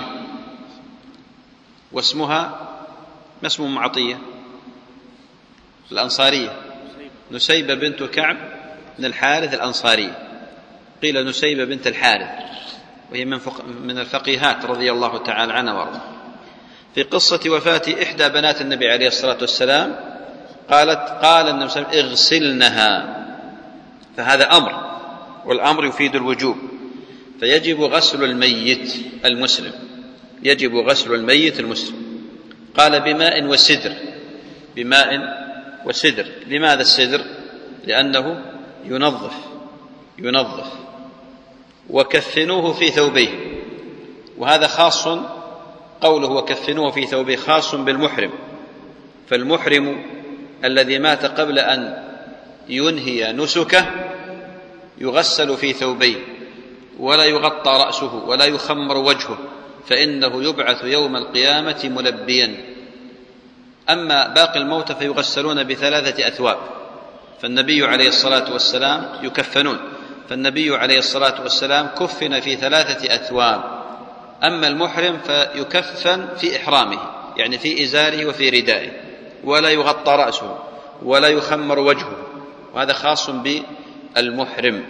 واسمها ما اسم أم عطية الأنصارية؟ نسيبة بنت كعب بن الحارث الأنصارية، قيل نسيبة بنت الحارث، وهي من, من الفقيهات رضي الله تعالى عنها وارضاها. في قصة وفاة إحدى بنات النبي عليه الصلاة والسلام قالت قال النبي صلى الله عليه وسلم: اغسلنها، فهذا أمر، والأمر يفيد الوجوب، فيجب غسل الميت المسلم يجب غسل الميت المسلم. قال: بماء وسدر بماء وسدر. لماذا السدر؟ لأنه ينظف ينظف وكفنوه في ثوبيه، وهذا خاص، قوله وكفنوه في ثوبيه خاص بالمحرم، فالمحرم الذي مات قبل أن ينهي نسكه يغسل في ثوبيه ولا يغطى رأسه ولا يخمر وجهه، فإنه يبعث يوم القيامة ملبيا. أما باقي الموتى فيغسلون بثلاثة أثواب، فالنبي عليه الصلاة والسلام يكفنون فالنبي عليه الصلاة والسلام كفن في ثلاثة أثواب. أما المحرم فيكفن في إحرامه، يعني في إزاره وفي ردائه، ولا يغطى رأسه ولا يخمر وجهه، وهذا خاص بالمحرم.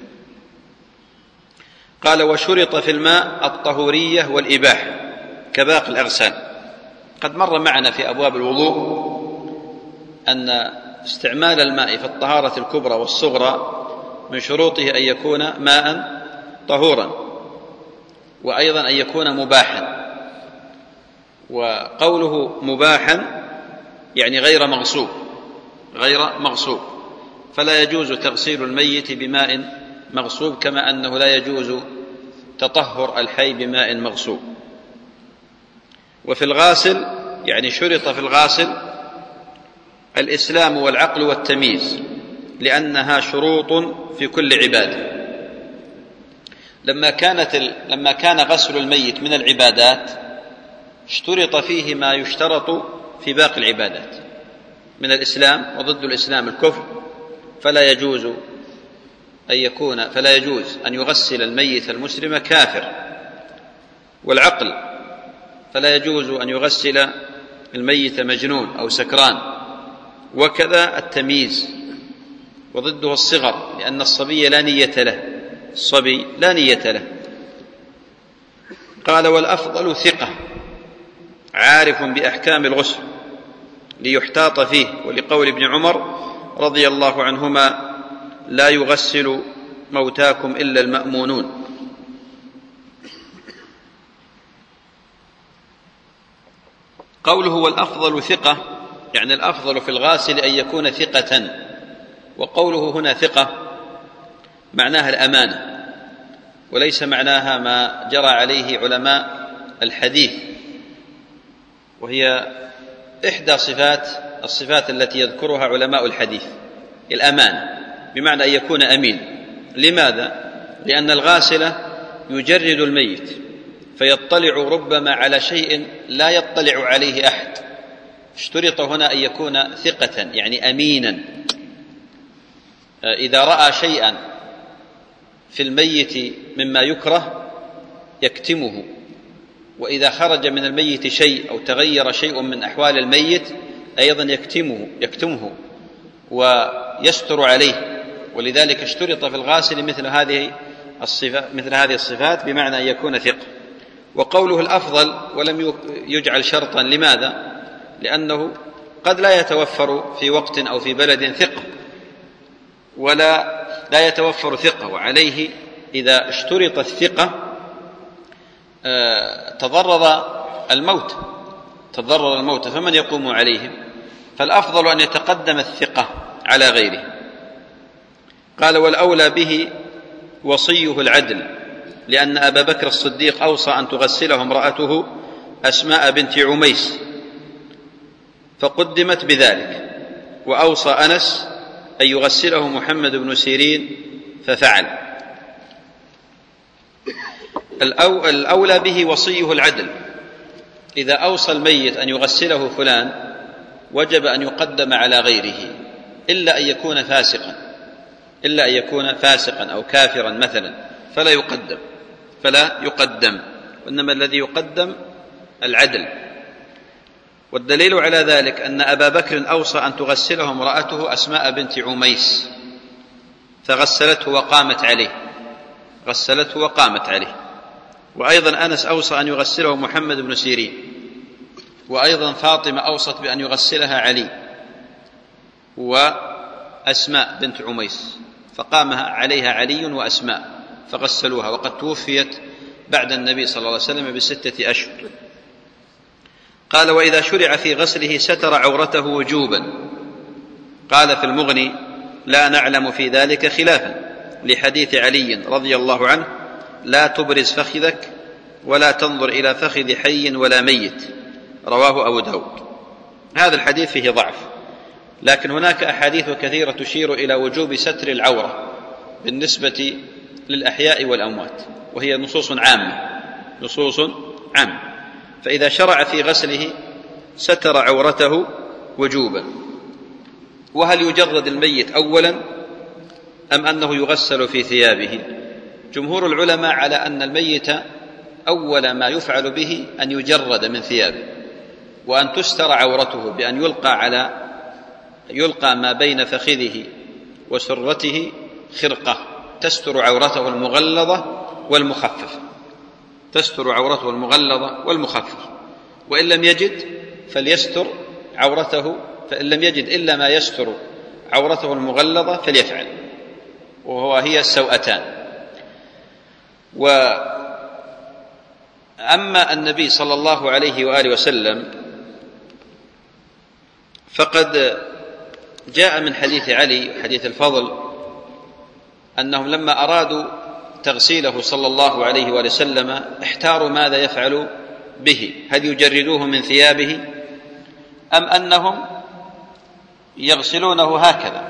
قال: وشرط في الماء الطهورية والإباحة كباقي الأغسال. قد مر معنا في أبواب الوضوء أن استعمال الماء في الطهارة الكبرى والصغرى من شروطه أن يكون ماء طهورا، وأيضا أن يكون مباحا. وقوله مباحا يعني غير مغصوب غير مغصوب فلا يجوز تغسيل الميت بماء مغصوب، كما أنه لا يجوز تطهر الحي بماء مغصوب. وفي الغاسل يعني شرط في الغاسل الإسلام والعقل والتمييز، لأنها شروط في كل عبادة. لما كانت لما كان غسل الميت من العبادات اشترط فيه ما يشترط في باقي العبادات من الإسلام، وضد الإسلام الكفر، فلا يجوز أن يكون فلا يجوز أن يغسل الميت المسلم كافر. والعقل فلا يجوز أن يغسل الميت مجنون أو سكران. وكذا التمييز، وضده الصغر، لأن الصبي لا نية له الصبي لا نية له. قال: والأفضل ثقة عارف بأحكام الغسل ليحتاط فيه، ولقول ابن عمر رضي الله عنهما: لا يغسل موتاكم إلا المأمونون. قوله والأفضل ثقة يعني الأفضل في الغاسل أن يكون ثقة، وقوله هنا ثقة معناها الأمانة، وليس معناها ما جرى عليه علماء الحديث، وهي إحدى صفات الصفات التي يذكرها علماء الحديث، الأمانة، بمعنى أن يكون أمين. لماذا؟ لأن الغاسل يجرد الميت فيطلع ربما على شيء لا يطلع عليه أحد. اشترط هنا أن يكون ثقة يعني أمينا، إذا رأى شيئا في الميت مما يكره يكتمه، وإذا خرج من الميت شيء أو تغير شيء من أحوال الميت أيضا يكتمه يكتمه ويستر عليه. ولذلك اشترط في الغاسل مثل هذه الصفات مثل هذه الصفات بمعنى أن يكون ثقة. وقوله الأفضل ولم يجعل شرطا، لماذا؟ لأنه قد لا يتوفر في وقت أو في بلد ثقة، ولا لا يتوفر ثقة، وعليه إذا اشترط الثقة تضرر الموت تضرر الموت فمن يقوم عليهم؟ فالأفضل أن يتقدم الثقة على غيره. قال: والأولى به وصيه العدل، لأن أبا بكر الصديق أوصى أن تغسله امرأته أسماء بنت عميس فقدمت بذلك، وأوصى أنس أن يغسله محمد بن سيرين ففعل. الأولى به وصيه العدل، إذا أوصى الميت أن يغسله فلان وجب أن يقدم على غيره، إلا أن يكون فاسقا إلا أن يكون فاسقا أو كافرا مثلا فلا يقدم فلا يقدم وإنما الذي يقدم العدل. والدليل على ذلك أن أبا بكر أوصى أن تغسله امرأته أسماء بنت عميس فغسلته وقامت عليه غسلته وقامت عليه وأيضا أنس أوصى أن يغسله محمد بن سيرين، وأيضا فاطمة أوصت بأن يغسلها علي وأسماء بنت عميس فقام عليها علي وأسماء فغسلوها، وقد توفيت بعد النبي صلى الله عليه وسلم بستة أشهر. قال: وإذا شرع في غسله ستر عورته وجوبا. قال في المغني: لا نعلم في ذلك خلافا، لحديث علي رضي الله عنه: لا تبرز فخذك ولا تنظر إلى فخذ حي ولا ميت، رواه أبو داود. هذا الحديث فيه ضعف، لكن هناك أحاديث كثيرة تشير إلى وجوب ستر العورة بالنسبة للأحياء والأموات، وهي نصوص عامة نصوص عامة فإذا شرع في غسله ستر عورته وجوبا. وهل يجرد الميت أولا أم أنه يغسل في ثيابه؟ جمهور العلماء على أن الميت أول ما يفعل به أن يجرد من ثيابه، وأن تستر عورته بأن يلقى على يلقى ما بين فخذه وسرته خرقة تستر عورته المغلظة والمخففة تستر عورته المغلظة والمخففة وإن لم يجد فليستر عورته فإن لم يجد إلا ما يستر عورته المغلظة فليفعل، وهو هي السوأتان. وأما النبي صلى الله عليه وآله وسلم فقد جاء من حديث علي حديث الفضل أنهم لما أرادوا تغسيله صلى الله عليه وآله وسلم احتاروا ماذا يفعل به، هل يجردوه من ثيابه أم أنهم يغسلونه هكذا،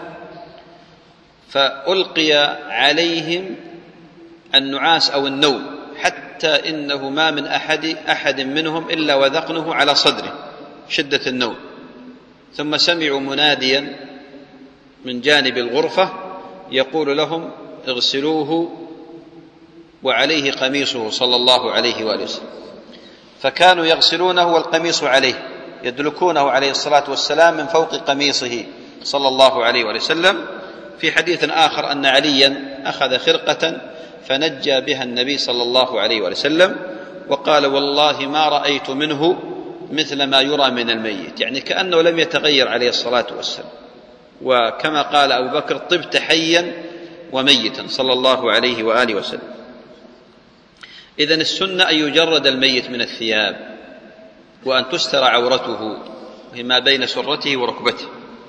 فألقي عليهم النعاس أو النوم حتى إنه ما من أحد, أحد منهم إلا وذقنه على صدره شدة النوم، ثم سمعوا مناديا من جانب الغرفة يقول لهم: اغسلوه وعليه قميصه صلى الله عليه وآله وسلم. فكانوا يغسلونه والقميص عليه، يدلكونه عليه الصلاة والسلام من فوق قميصه صلى الله عليه وآله وسلم. في حديث آخر أن عليا أخذ خرقة فنجى بها النبي صلى الله عليه وآله وسلم وقال: والله ما رأيت منه مثل ما يرى من الميت، يعني كأنه لم يتغير عليه الصلاة والسلام. وكما قال أبو بكر: طبت حيا وميتا صلى الله عليه وآله وسلم. إذن السنة أن يجرد الميت من الثياب وأن تستر عورته وهي ما بين سرته وركبته،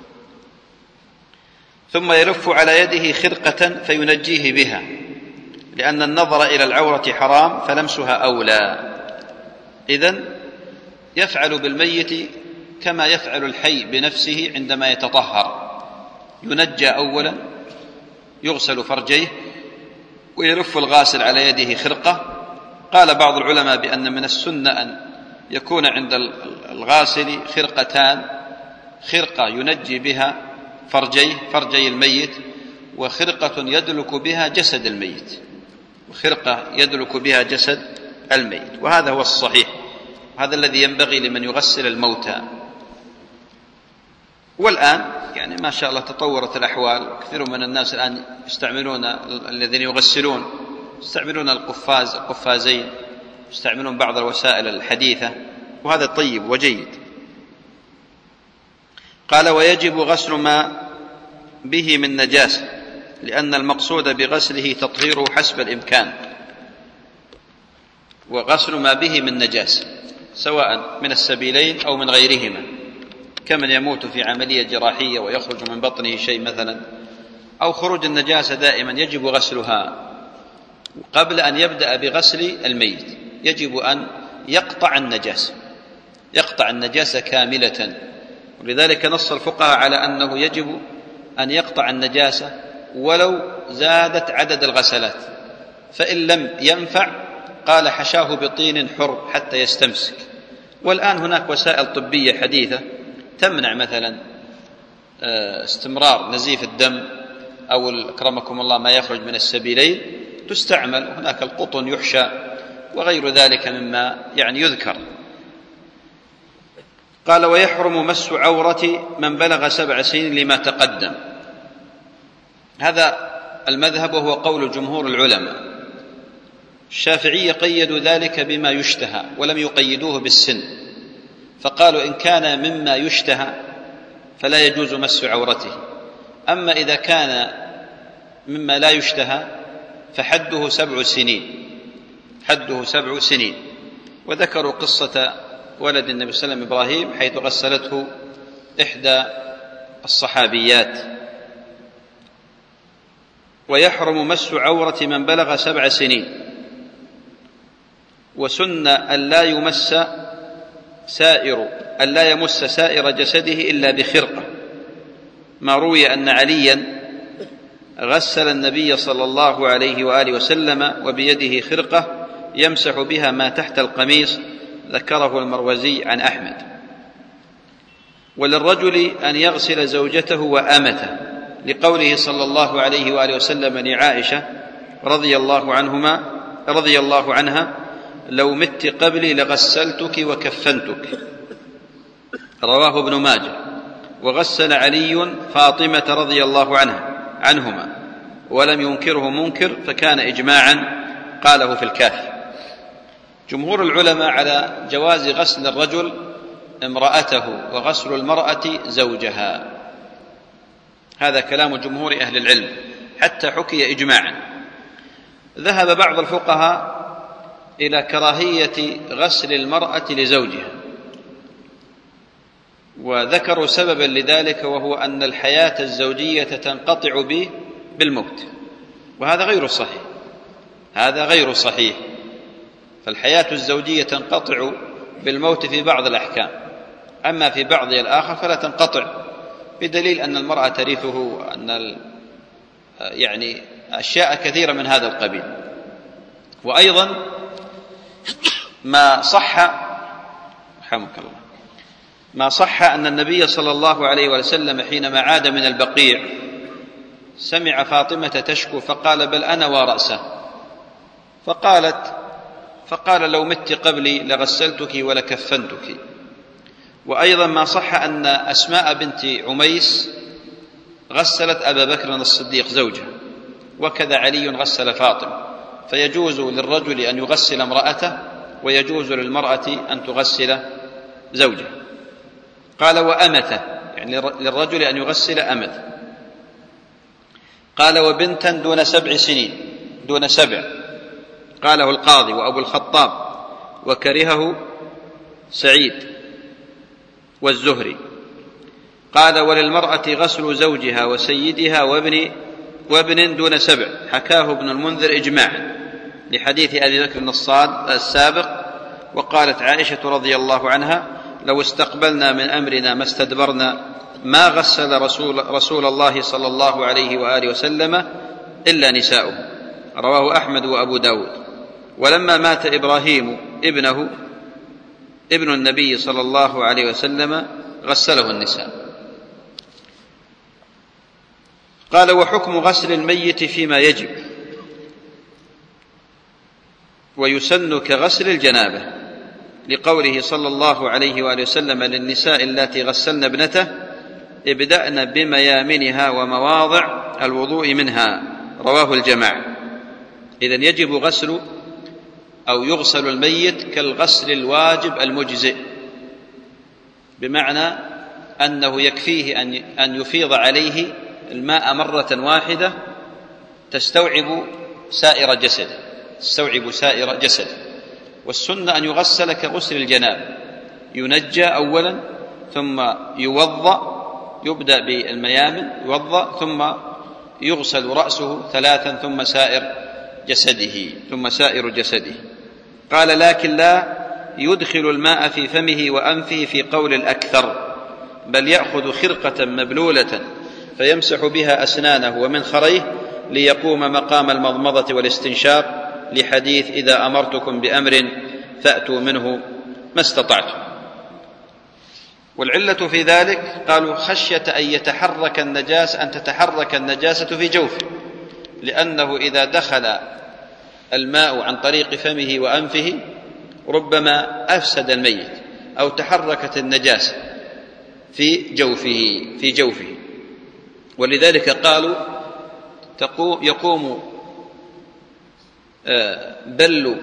ثم يلف على يده خرقة فينجيه بها، لأن النظر إلى العورة حرام فلمسها أولى. إذن يفعل بالميت كما يفعل الحي بنفسه عندما يتطهر، ينجى أولا، يغسل فرجيه، ويلف الغاسل على يده خرقة. قال بعض العلماء بأن من السنة أن يكون عند الغاسل خرقتان، خرقة ينجي بها فرجيه فرجي الميت، وخرقة يدلك بها جسد الميت، وخرقة يدلك بها جسد الميت. وهذا هو الصحيح، هذا الذي ينبغي لمن يغسل الموتى. والآن يعني ما شاء الله تطورت الأحوال، كثير من الناس الآن يستعملون، الذين يغسلون يستعملون القفاز القفازين، يستعملون بعض الوسائل الحديثة، وهذا طيب وجيد. قال: ويجب غسل ما به من نجاسة، لأن المقصود بغسله تطهيره حسب الإمكان. وغسل ما به من نجاسة سواء من السبيلين أو من غيرهما، كمن يموت في عملية جراحية ويخرج من بطنه شيء مثلا، أو خروج النجاسة دائما يجب غسلها. قبل أن يبدأ بغسل الميت يجب أن يقطع النجاسة، يقطع النجاسة كاملة. ولذلك نص الفقهاء على أنه يجب أن يقطع النجاسة ولو زادت عدد الغسلات، فإن لم ينفع قال حشاه بطين حر حتى يستمسك. والآن هناك وسائل طبية حديثة تمنع مثلا استمرار نزيف الدم أو أكرمكم الله ما يخرج من السبيلين، تستعمل. هناك القطن يحشى وغير ذلك مما يعني يذكر. قال: ويحرم مس عورة من بلغ سبع سنين لما تقدم. هذا المذهب وهو قول جمهور العلماء. الشافعية قيدوا ذلك بما يشتهى ولم يقيدوه بالسن، فقالوا إن كان مما يشتهى فلا يجوز مس عورته، أما إذا كان مما لا يشتهى فحده سبع سنين، حده سبع سنين. وذكروا قصة ولد النبي صلى الله عليه وسلم إبراهيم حيث غسلته إحدى الصحابيات. ويحرم مس عورة من بلغ سبع سنين، وسن أن لا يمس سائر أن لا يمس سائر جسده إلا بخرقة، ما روي أن عليا غسل النبي صلى الله عليه وآله وسلم وبيده خرقة يمسح بها ما تحت القميص، ذكره المروزي عن أحمد. وللرجل أن يغسل زوجته وأمته، لقوله صلى الله عليه وآله وسلم لعائشة رضي الله عنهما رضي الله عنها: لو مت قبلي لغسلتك وكفنتك، رواه ابن ماجه. وغسل علي فاطمة رضي الله عنها عنهما ولم ينكره منكر، فكان إجماعا، قاله في الكافي. جمهور العلماء على جواز غسل الرجل امرأته وغسل المرأة زوجها، هذا كلام جمهور أهل العلم حتى حكي إجماعا. ذهب بعض الفقهاء إلى كراهية غسل المرأة لزوجها، وذكروا سببا لذلك، وهو أن الحياة الزوجية تنقطع به بالموت، وهذا غير صحيح، هذا غير صحيح. فالحياة الزوجية تنقطع بالموت في بعض الأحكام، أما في بعض الآخر فلا تنقطع، بدليل أن المرأة ترثه، أن يعني أشياء كثيرة من هذا القبيل. وأيضا ما صح رحمك الله ما صح أن النبي صلى الله عليه وسلم حينما عاد من البقيع سمع فاطمة تشكو فقال: بل أنا ورأسه. فقالت فقال: لو مت قبلي لغسلتك ولكفنتك. وأيضا ما صح أن أسماء بنت عميس غسلت أبا بكر الصديق زوجها، وكذا علي غسل فاطمة، فيجوز للرجل أن يغسل امرأته ويجوز للمرأة أن تغسل زوجها. قال: وأمته، يعني للرجل أن يغسل أمته. قال: وبنتا دون سبع سنين، دون سبع، قاله القاضي وأبو الخطاب، وكرهه سعيد والزهري. قال: وللمرأة غسل زوجها وسيدها وابن وابن دون سبع، حكاه ابن المنذر إجماعا لحديث أبي بكر الصاد السابق. وقالت عائشة رضي الله عنها: لو استقبلنا من أمرنا ما استدبرنا، ما غسل رسول, رسول الله صلى الله عليه وآله وسلم إلا نساؤه. رواه أحمد وأبو داود. ولما مات إبراهيم ابنه ابن النبي صلى الله عليه وسلم غسله النساء. قال: وحكم غسل الميت فيما يجب ويسن كغسل الجنابة، لقوله صلى الله عليه وآله وسلم للنساء اللاتي غسلن ابنته: ابدأن بميامنها ومواضع الوضوء منها، رواه الجماعة. إذن يجب غسل أو يغسل الميت كالغسل الواجب المجزئ، بمعنى أنه يكفيه أن يفيض عليه الماء مرة واحدة تستوعب سائر جسده تستوعب سائر جسده والسنة أن يغسل كغسل الجنابة، ينجى أولا ثم يوضأ، يبدأ بالميامن يوضأ ثم يغسل رأسه ثلاثا ثم سائر جسده ثم سائر جسده. قال: لكن لا يدخل الماء في فمه وأنفه في قول الأكثر، بل يأخذ خرقة مبلولة فيمسح بها أسنانه ومنخريه ليقوم مقام المضمضة والاستنشاق، لحديث: إذا أمرتكم بأمر فأتوا منه ما استطعتم. والعلة في ذلك قالوا: خشية أن يتحرك النجاسة أن تتحرك النجاسة في جوفه، لأنه إذا دخل الماء عن طريق فمه وأنفه ربما أفسد الميت أو تحركت النجاسة في جوفه في جوفه ولذلك قالوا: يقوم بل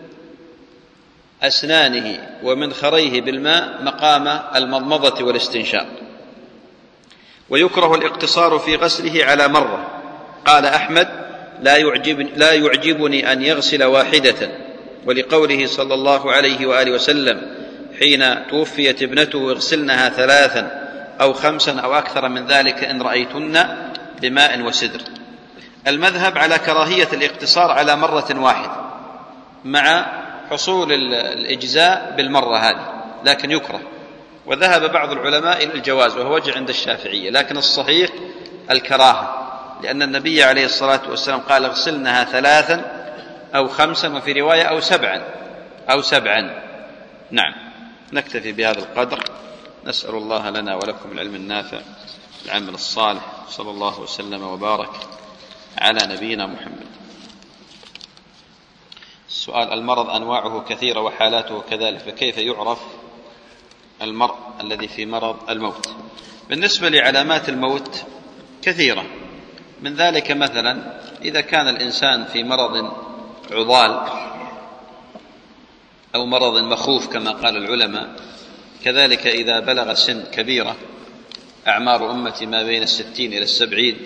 أسنانه ومنخريه بالماء مقام المضمضة والاستنشاق. ويكره الاقتصار في غسله على مرة. قال أحمد: لا يعجبني, لا يعجبني أن يغسل واحدة، ولقوله صلى الله عليه وآله وسلم حين توفيت ابنته: اغسلنها ثلاثا أو خمسا أو أكثر من ذلك إن رأيتن بماء وسدر. المذهب على كراهية الاقتصار على مرة واحدة مع حصول الإجزاء بالمرة هذه، لكن يكره. وذهب بعض العلماء إلى الجواز وهو وجه عند الشافعية، لكن الصحيح الكراهة، لأن النبي عليه الصلاة والسلام قال: اغسلنها ثلاثا أو خمسا، وفي رواية أو سبعا أو سبعا. نعم، نكتفي بهذا القدر. نسأل الله لنا ولكم العلم النافع العمل الصالح. صلى الله وسلم وبارك على نبينا محمد. السؤال: المرض أنواعه كثيرة وحالاته كذلك، فكيف يعرف المرء الذي في مرض الموت؟ بالنسبة لعلامات الموت كثيرة، من ذلك مثلا إذا كان الإنسان في مرض عضال أو مرض مخوف كما قال العلماء، كذلك إذا بلغ سن كبيرة، أعمار أمتي ما بين الستين إلى السبعين.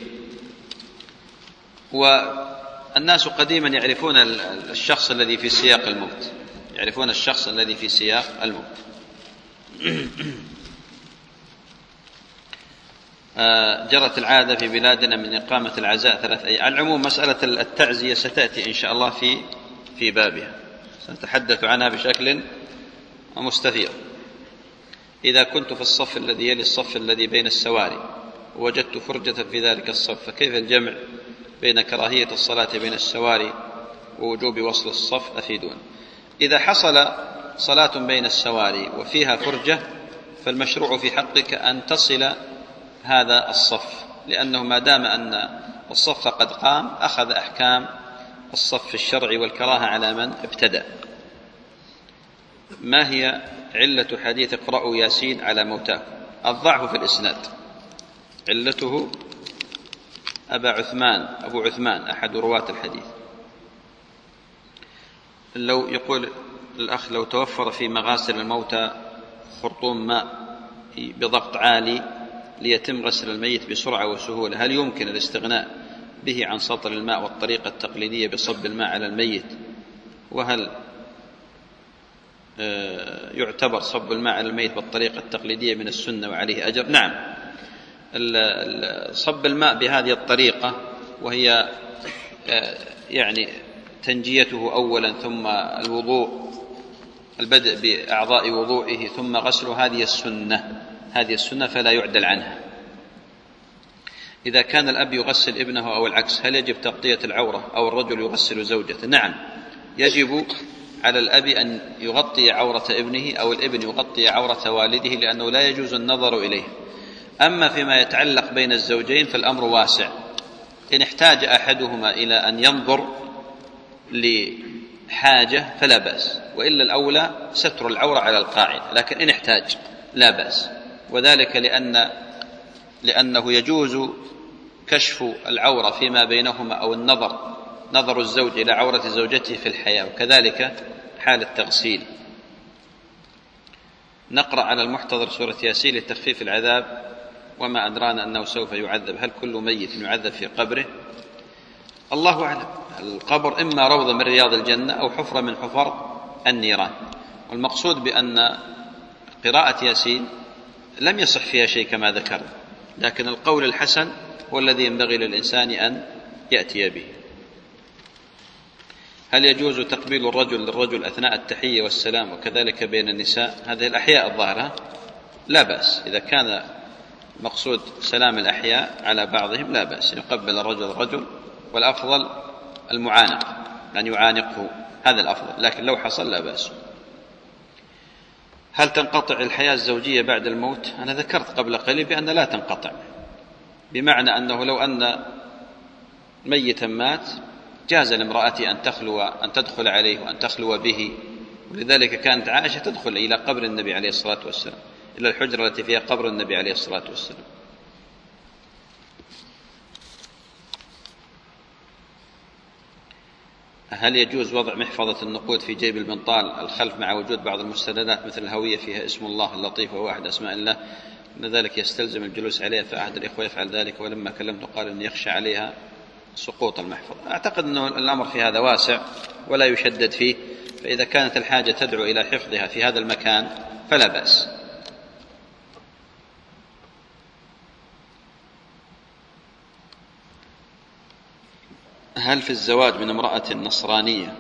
والناس قديما يعرفون الشخص الذي في سياق الموت يعرفون الشخص الذي في سياق الموت جرت العادة في بلادنا من إقامة العزاء ثلاث أيام. على العموم مسألة التعزية ستأتي إن شاء الله في في بابها، سنتحدث عنها بشكل مستفيض. إذا كنت في الصف الذي يلي الصف الذي بين السواري ووجدت فرجة في ذلك الصف، فكيف الجمع بين كراهية الصلاة بين السواري ووجوب وصل الصف؟ أفيدون. إذا حصل صلاة بين السواري وفيها فرجة، فالمشروع في حقك أن تصل هذا الصف، لأنه ما دام أن الصف قد قام أخذ أحكام الصف الشرعي والكراهة على من ابتدأ. ما هي علة حديث اقرأوا ياسين على موتاكم؟ الضعف في الإسناد، علته أبا عثمان أبو عثمان أحد رواة الحديث. لو يقول الأخ: لو توفر في مغاسل الموتى خرطوم ماء بضغط عالي ليتم غسل الميت بسرعة وسهولة، هل يمكن الاستغناء به عن سطر الماء والطريقة التقليدية بصب الماء على الميت؟ وهل يعتبر صب الماء على الميت بالطريقة التقليدية من السنة وعليه أجر؟ نعم، صب الماء بهذه الطريقة، وهي يعني تنجيته أولا ثم الوضوء، البدء بأعضاء وضوئه ثم غسل، هذه السنة هذه السنة فلا يعدل عنها. إذا كان الأب يغسل ابنه أو العكس، هل يجب تغطية العورة أو الرجل يغسل زوجته؟ نعم، يجب على الأب أن يغطي عورة ابنه أو الابن يغطي عورة والده، لأنه لا يجوز النظر إليه. أما فيما يتعلق بين الزوجين فالأمر واسع، إن احتاج أحدهما إلى أن ينظر لحاجة فلا بأس، وإلا الأولى ستر العورة على القاعدة، لكن إن احتاج لا بأس، وذلك لأن لأنه يجوز كشف العورة فيما بينهما أو النظر نظر الزوج إلى عورة زوجته في الحياة، وكذلك حال التغسيل. نقرأ على المحتضر سورة ياسين لتخفيف العذاب، وما أدرانا أنه سوف يعذب. هل كل ميت يعذب في قبره؟ الله أعلم. القبر إما روضة من رياض الجنة أو حفرة من حفر النيران، والمقصود بأن قراءة ياسين لم يصح فيها شيء كما ذكر، لكن القول الحسن هو الذي ينبغي للإنسان أن يأتي به. هل يجوز تقبيل الرجل للرجل أثناء التحية والسلام وكذلك بين النساء؟ هذه الأحياء الظاهرة لا بأس، إذا كان مقصود سلام الأحياء على بعضهم لا بأس، يقبل الرجل الرجل، والأفضل المعانق أن يعانقه، هذا الأفضل، لكن لو حصل لا بأس. هل تنقطع الحياة الزوجية بعد الموت؟ أنا ذكرت قبل قليل بأن لا تنقطع، بمعنى أنه لو أن ميتا مات جاز لامرأتي أن تخلو أن تدخل عليه وأن تخلو به، ولذلك كانت عائشة تدخل إلى قبر النبي عليه الصلاة والسلام، إلى الحجرة التي فيها قبر النبي عليه الصلاة والسلام. هل يجوز وضع محفظة النقود في جيب البنطال الخلف مع وجود بعض المستندات مثل الهوية فيها اسم الله اللطيف وهو أحد أسماء الله، أن ذلك يستلزم الجلوس عليها، فأحد الإخوة يفعل ذلك، ولما كلمته قال أن يخشى عليها سقوط المحفظة. أعتقد أن الأمر في هذا واسع ولا يشدد فيه، فإذا كانت الحاجة تدعو إلى حفظها في هذا المكان فلا بأس. هل في الزواج من امرأة نصرانية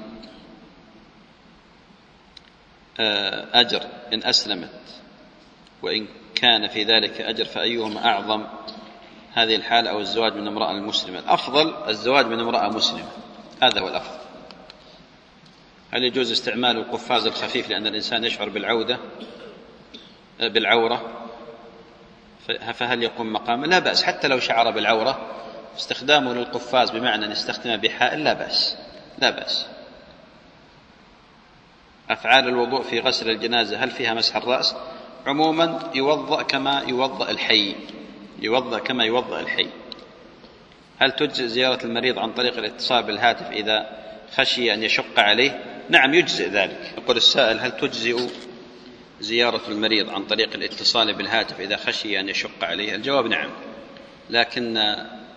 أجر إن أسلمت؟ وإن كان في ذلك أجر فأيهما أعظم، هذه الحالة أو الزواج من امرأة مسلمة؟ الأفضل الزواج من امرأة مسلمة، هذا هو الأفضل. هل يجوز استعمال القفاز الخفيف لأن الإنسان يشعر بالعودة بالعورة، فهل يقوم مقامه؟ لا بأس، حتى لو شعر بالعورة استخدامه للقفاز بمعنى أن يستخدمه بحائل لا بأس، لا بأس. أفعال الوضوء في غسل الجنازة هل فيها مسح الرأس؟ عموما يوضأ كما يوضأ الحي، يوضأ كما يوضأ الحي. هل تجزئ زيارة المريض عن طريق الاتصال بالهاتف إذا خشي أن يشق عليه؟ نعم يجزئ ذلك. يقول السائل هل تجزئ زيارة المريض عن طريق الاتصال بالهاتف إذا خشي أن يشق عليه؟ الجواب نعم، لكن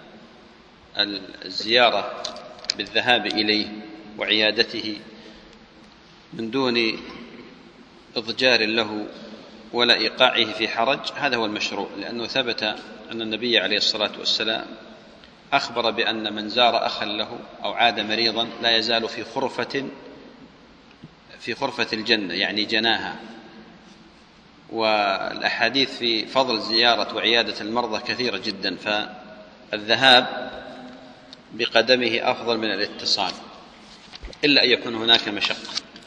الزيارة بالذهاب إليه وعيادته من دون إضجار له ولا إيقاعه في حرج هذا هو المشروع، لأنه ثبت أن النبي عليه الصلاة والسلام أخبر بأن من زار أخا له أو عاد مريضا لا يزال في خرفة في خرفة الجنة، يعني جناها. والأحاديث في فضل زيارة وعيادة المرضى كثيرة جدا، فالذهاب بقدمه أفضل من الاتصال، إلا أن يكون هناك مشقة.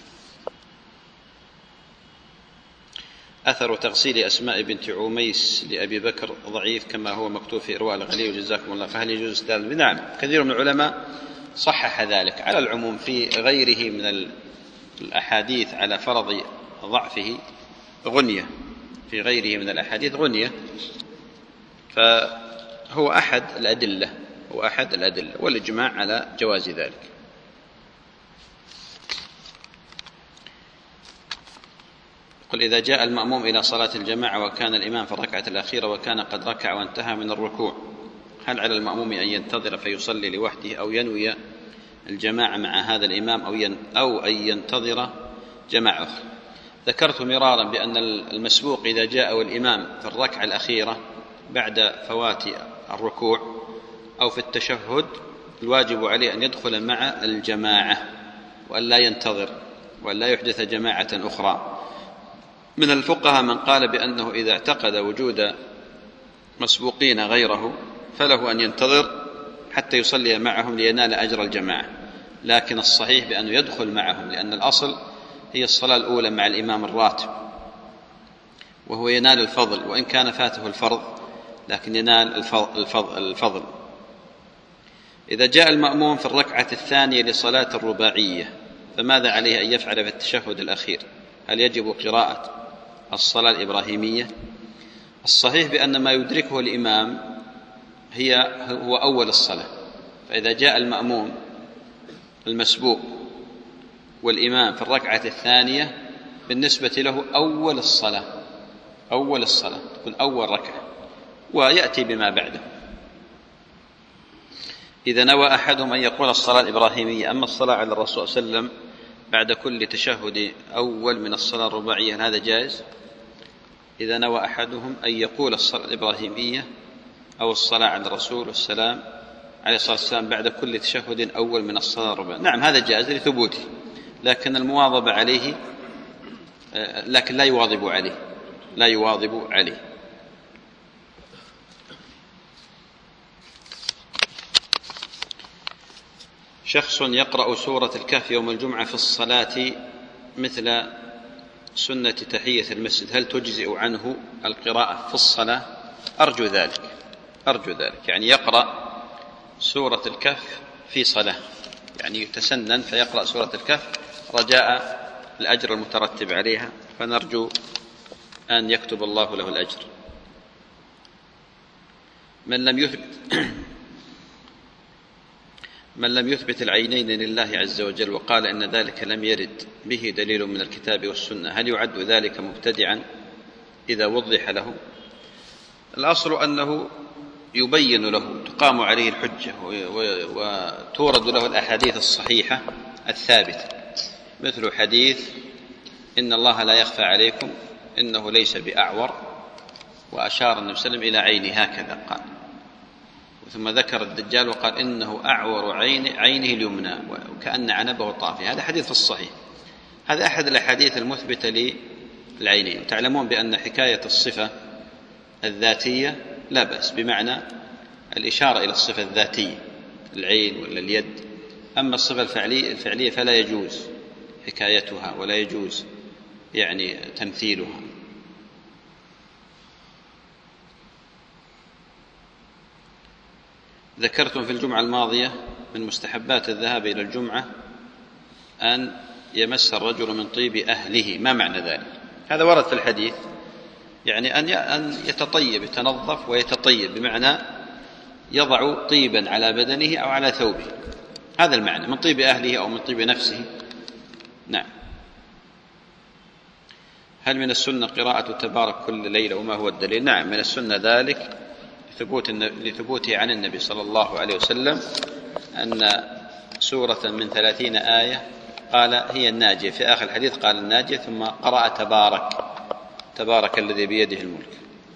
أثر تغسيل أسماء بنت عميس لأبي بكر ضعيف كما هو مكتوب في إرواء الغليل وجزاكم الله، فهل يجوز استدلال؟ نعم، كثير من العلماء صحح ذلك. على العموم في غيره من الأحاديث على فرض ضعفه غنية، في غيره من الأحاديث غنية، فهو أحد الأدلة، هو أحد الأدلة والإجماع على جواز ذلك. قل إذا جاء المأموم إلى صلاة الجماعة وكان الإمام في الركعة الأخيرة وكان قد ركع وانتهى من الركوع، هل على المأموم أن ينتظر فيصلي لوحده أو ينوي الجماعة مع هذا الإمام أو ين أو أن ينتظر جماعة أخرى؟ ذكرت مرارا بأن المسبوق إذا جاء والإمام في الركعة الأخيرة بعد فوات الركوع أو في التشهد الواجب عليه أن يدخل مع الجماعة وأن لا ينتظر وأن لا يحدث جماعة أخرى. من الفقهاء من قال بأنه إذا اعتقد وجود مسبوقين غيره فله أن ينتظر حتى يصلي معهم لينال أجر الجماعة، لكن الصحيح بأنه يدخل معهم، لأن الأصل هي الصلاة الأولى مع الإمام الراتب، وهو ينال الفضل وإن كان فاته الفرض، لكن ينال الفضل. إذا جاء المأموم في الركعة الثانية لصلاة الرباعية فماذا عليه أن يفعل في التشهد الأخير؟ هل يجب قراءة الصلاة الإبراهيمية؟ الصحيح بأن ما يدركه الإمام هي هو أول الصلاة، فإذا جاء المأموم المسبوق والإمام في الركعة الثانية بالنسبة له أول الصلاة، أول الصلاة تكون أول ركعة، ويأتي بما بعده. إذا نوى أحدهم أن يقول الصلاة الإبراهيمية. أما الصلاة على الرسول صلى الله عليه وسلم بعد كل تشهد أول من الصلاة الرباعية هذا جائز. إذا نوى أحدهم أن يقول الصلاة الإبراهيمية أو الصلاة على الرسول والسلام عليه الصلاة والسلام بعد كل تشهد أول من الصلاة الرباعية، نعم هذا جائز لثبوته، لكن المواظبة عليه، لكن لا يواظب عليه، لا يواظب عليه. شخص يقرأ سورة الكهف يوم الجمعة في الصلاة مثل سنة تحية المسجد، هل تجزئ عنه القراءة في الصلاة؟ أرجو ذلك، أرجو ذلك، يعني يقرأ سورة الكهف في صلاة، يعني يتسنن فيقرأ سورة الكهف رجاء الأجر المترتب عليها، فنرجو أن يكتب الله له الأجر. من لم يثبت من لم يثبت العينين لله عز وجل وقال إن ذلك لم يرد به دليل من الكتاب والسنة، هل يعد ذلك مبتدعا إذا وضح له؟ الأصل أنه يبين له، تقام عليه الحجة وتورد له الأحاديث الصحيحة الثابتة، مثل حديث إن الله لا يخفى عليكم إنه ليس بأعور، وأشار النبي صلى الله عليه وسلم إلى عينه هكذا قال، ثم ذكر الدجال وقال إنه أعور عين عينه اليمنى وكأن عنبه طافي، هذا حديث الصحيح. هذا أحد الأحاديث المثبتة للعينين. وتعلمون بأن حكاية الصفة الذاتية لا بأس، بمعنى الإشارة إلى الصفة الذاتية العين ولا اليد، أما الصفة الفعلية, الفعلية فلا يجوز حكايتها ولا يجوز يعني تمثيلها. ذكرتم في الجمعة الماضية من مستحبات الذهاب إلى الجمعة أن يمس الرجل من طيب أهله، ما معنى ذلك؟ هذا ورد في الحديث، يعني أن يتطيب، يتنظف ويتطيب، بمعنى يضع طيبا على بدنه أو على ثوبه، هذا المعنى، من طيب أهله أو من طيب نفسه. نعم. هل من السنة قراءة تبارك كل ليلة وما هو الدليل؟ نعم من السنة ذلك لثبوته عن النبي صلى الله عليه وسلم أن سورة من ثلاثين آية قال هي الناجية، في آخر الحديث قال الناجية، ثم قرأ تبارك تبارك الذي بيده الملك.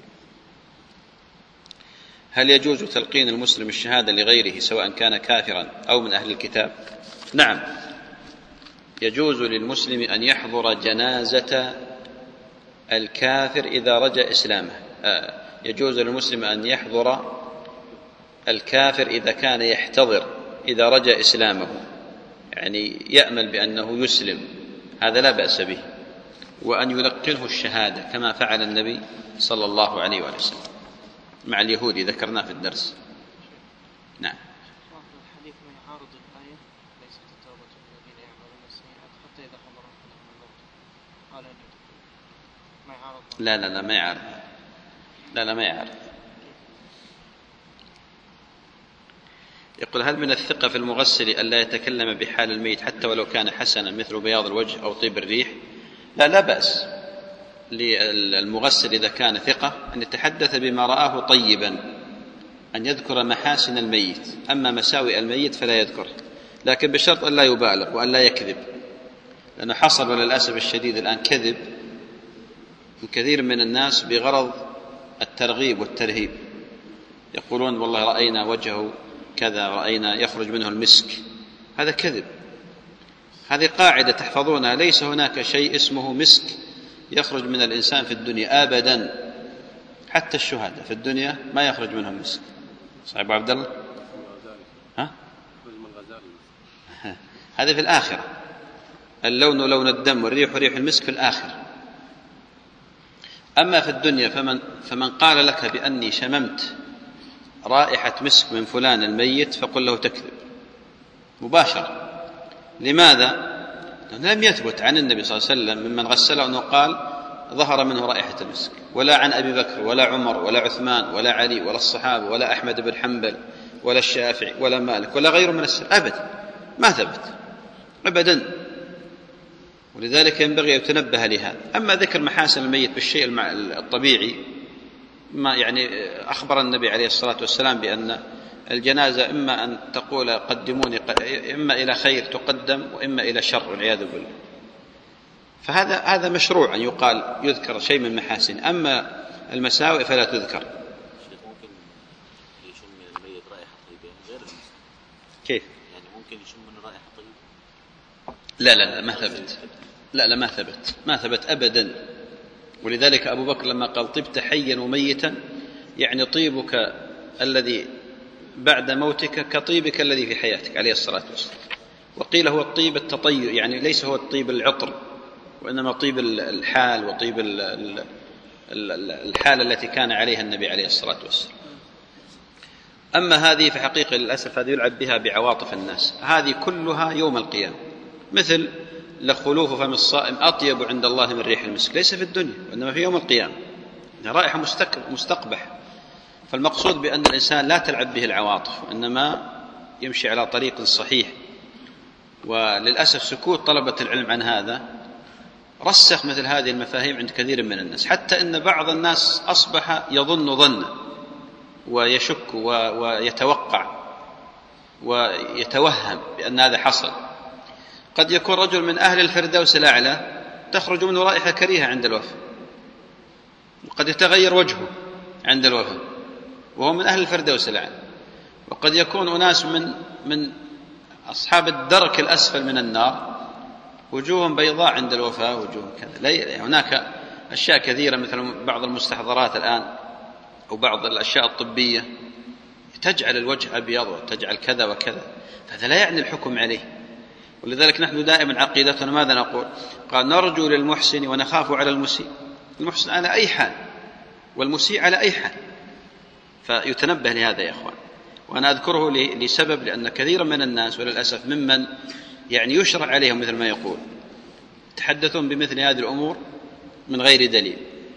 هل يجوز تلقين المسلم الشهادة لغيره سواء كان كافرا أو من أهل الكتاب؟ نعم يجوز للمسلم أن يحضر جنازة الكافر إذا رجا إسلامه، آه يجوز للمسلم أن يحضر الكافر إذا كان يحتضر إذا رجا إسلامه، يعني يأمل بأنه يسلم، هذا لا بأس به، وأن يلقنه الشهادة كما فعل النبي صلى الله عليه وسلم مع اليهودي، ذكرناه في الدرس. نعم. الحديث من عارض الآية ليست التوبة الذين يعملون السيئات حتى إذا حضر أحدهم الموت قال ما يعارض؟ لا لا لا ما يعارض، لا لا ما يعرف. يقول هل من الثقة في المغسل ألا يتكلم بحال الميت حتى ولو كان حسنا مثل بياض الوجه أو طيب الريح؟ لا لا بأس للمغسل إذا كان ثقة أن يتحدث بما رآه طيبا، أن يذكر محاسن الميت، أما مساوئ الميت فلا يذكر، لكن بشرط أن لا يبالغ وأن لا يكذب، لأنه حصل للأسف الشديد الآن كذب من كثير من الناس بغرض الترغيب والترهيب، يقولون والله رأينا وجهه كذا، رأينا يخرج منه المسك، هذا كذب. هذه قاعدة تحفظونها، ليس هناك شيء اسمه مسك يخرج من الإنسان في الدنيا أبدا، حتى الشهداء في الدنيا ما يخرج منهم مسك، صاحب عبد الله ها؟ هذا في الآخرة، اللون لون الدم والريح ريح المسك في الآخرة. أما في الدنيا فمن, فمن قال لك بأني شممت رائحة مسك من فلان الميت فقل له تكذب مباشرة. لماذا؟ لم يثبت عن النبي صلى الله عليه وسلم ممن غسله أنه قال ظهر منه رائحة المسك، ولا عن أبي بكر ولا عمر ولا عثمان ولا علي ولا الصحابة ولا أحمد بن حنبل ولا الشافعي ولا مالك ولا غيره من السلف، أبدا ما ثبت أبدا. ولذلك ينبغي أن يتنبه لهذا. أما ذكر محاسن الميت بالشيء الطبيعي، ما يعني أخبر النبي عليه الصلاة والسلام بأن الجنازة إما أن تقول قدموني، إما إلى خير تقدم وإما إلى شر والعياذ بالله. فهذا هذا مشروع أن يقال يذكر شيء من محاسن، أما المساوئ فلا تذكر. ممكن يشم من الميت رائحة طيبة غير المسك. كيف؟ يعني ممكن يشم من رائحة طيبة؟ لا لا لا ما ثبت، لا لا ما ثبت ما ثبت أبدا. ولذلك أبو بكر لما قال طبت حيا وميتا، يعني طيبك الذي بعد موتك كطيبك الذي في حياتك عليه الصلاة والسلام. وقيل هو الطيب التطيب، يعني ليس هو الطيب العطر، وإنما طيب الحال وطيب الحال التي كان عليها النبي عليه الصلاة والسلام. أما هذه فحقيقة للأسف هذه يلعب بها بعواطف الناس، هذه كلها يوم القيامة. مثل لخلوف فم الصائم أطيب عند الله من ريح المسك، ليس في الدنيا وإنما في يوم القيامة، رائحة مستقبح. فالمقصود بأن الإنسان لا تلعب به العواطف، وإنما يمشي على طريق صحيح. وللأسف سكوت طلبة العلم عن هذا رسخ مثل هذه المفاهيم عند كثير من الناس، حتى إن بعض الناس أصبح يظن ظنا ويشك ويتوقع ويتوهم بأن هذا حصل. قد يكون رجل من أهل الفردوس الأعلى تخرج منه رائحة كريهة عند الوفاة، وقد يتغير وجهه عند الوفاة وهو من أهل الفردوس الأعلى. وقد يكون أناس من من أصحاب الدرك الأسفل من النار وجوههم بيضاء عند الوفاة وجوههم كذا. هناك أشياء كثيرة مثل بعض المستحضرات الآن أو بعض الأشياء الطبية تجعل الوجه أبيض وتجعل كذا وكذا، فهذا لا يعني الحكم عليه. ولذلك نحن دائما عقيدتنا ماذا نقول؟ قال نرجو للمحسن ونخاف على المسيء. المحسن على أي حال والمسيء على أي حال، فيتنبه لهذا يا أخوان. وأنا أذكره لسبب، لأن كثيرا من الناس وللأسف ممن يعني يشرع عليهم مثل ما يقول تحدثون بمثل هذه الأمور من غير دليل.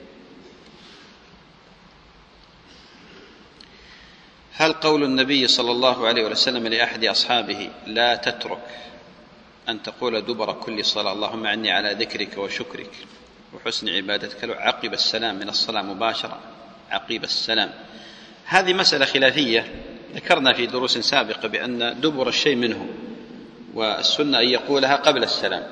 هل قول النبي صلى الله عليه وسلم لأحد أصحابه لا تترك أن تقول دبر كل صلاة اللهم أعني على ذكرك وشكرك وحسن عبادتك عقب السلام من الصلاة مباشرة عقب السلام، هذه مسألة خلافية ذكرنا في دروس سابقة بأن دبر الشيء منه، والسنة أن يقولها قبل السلام.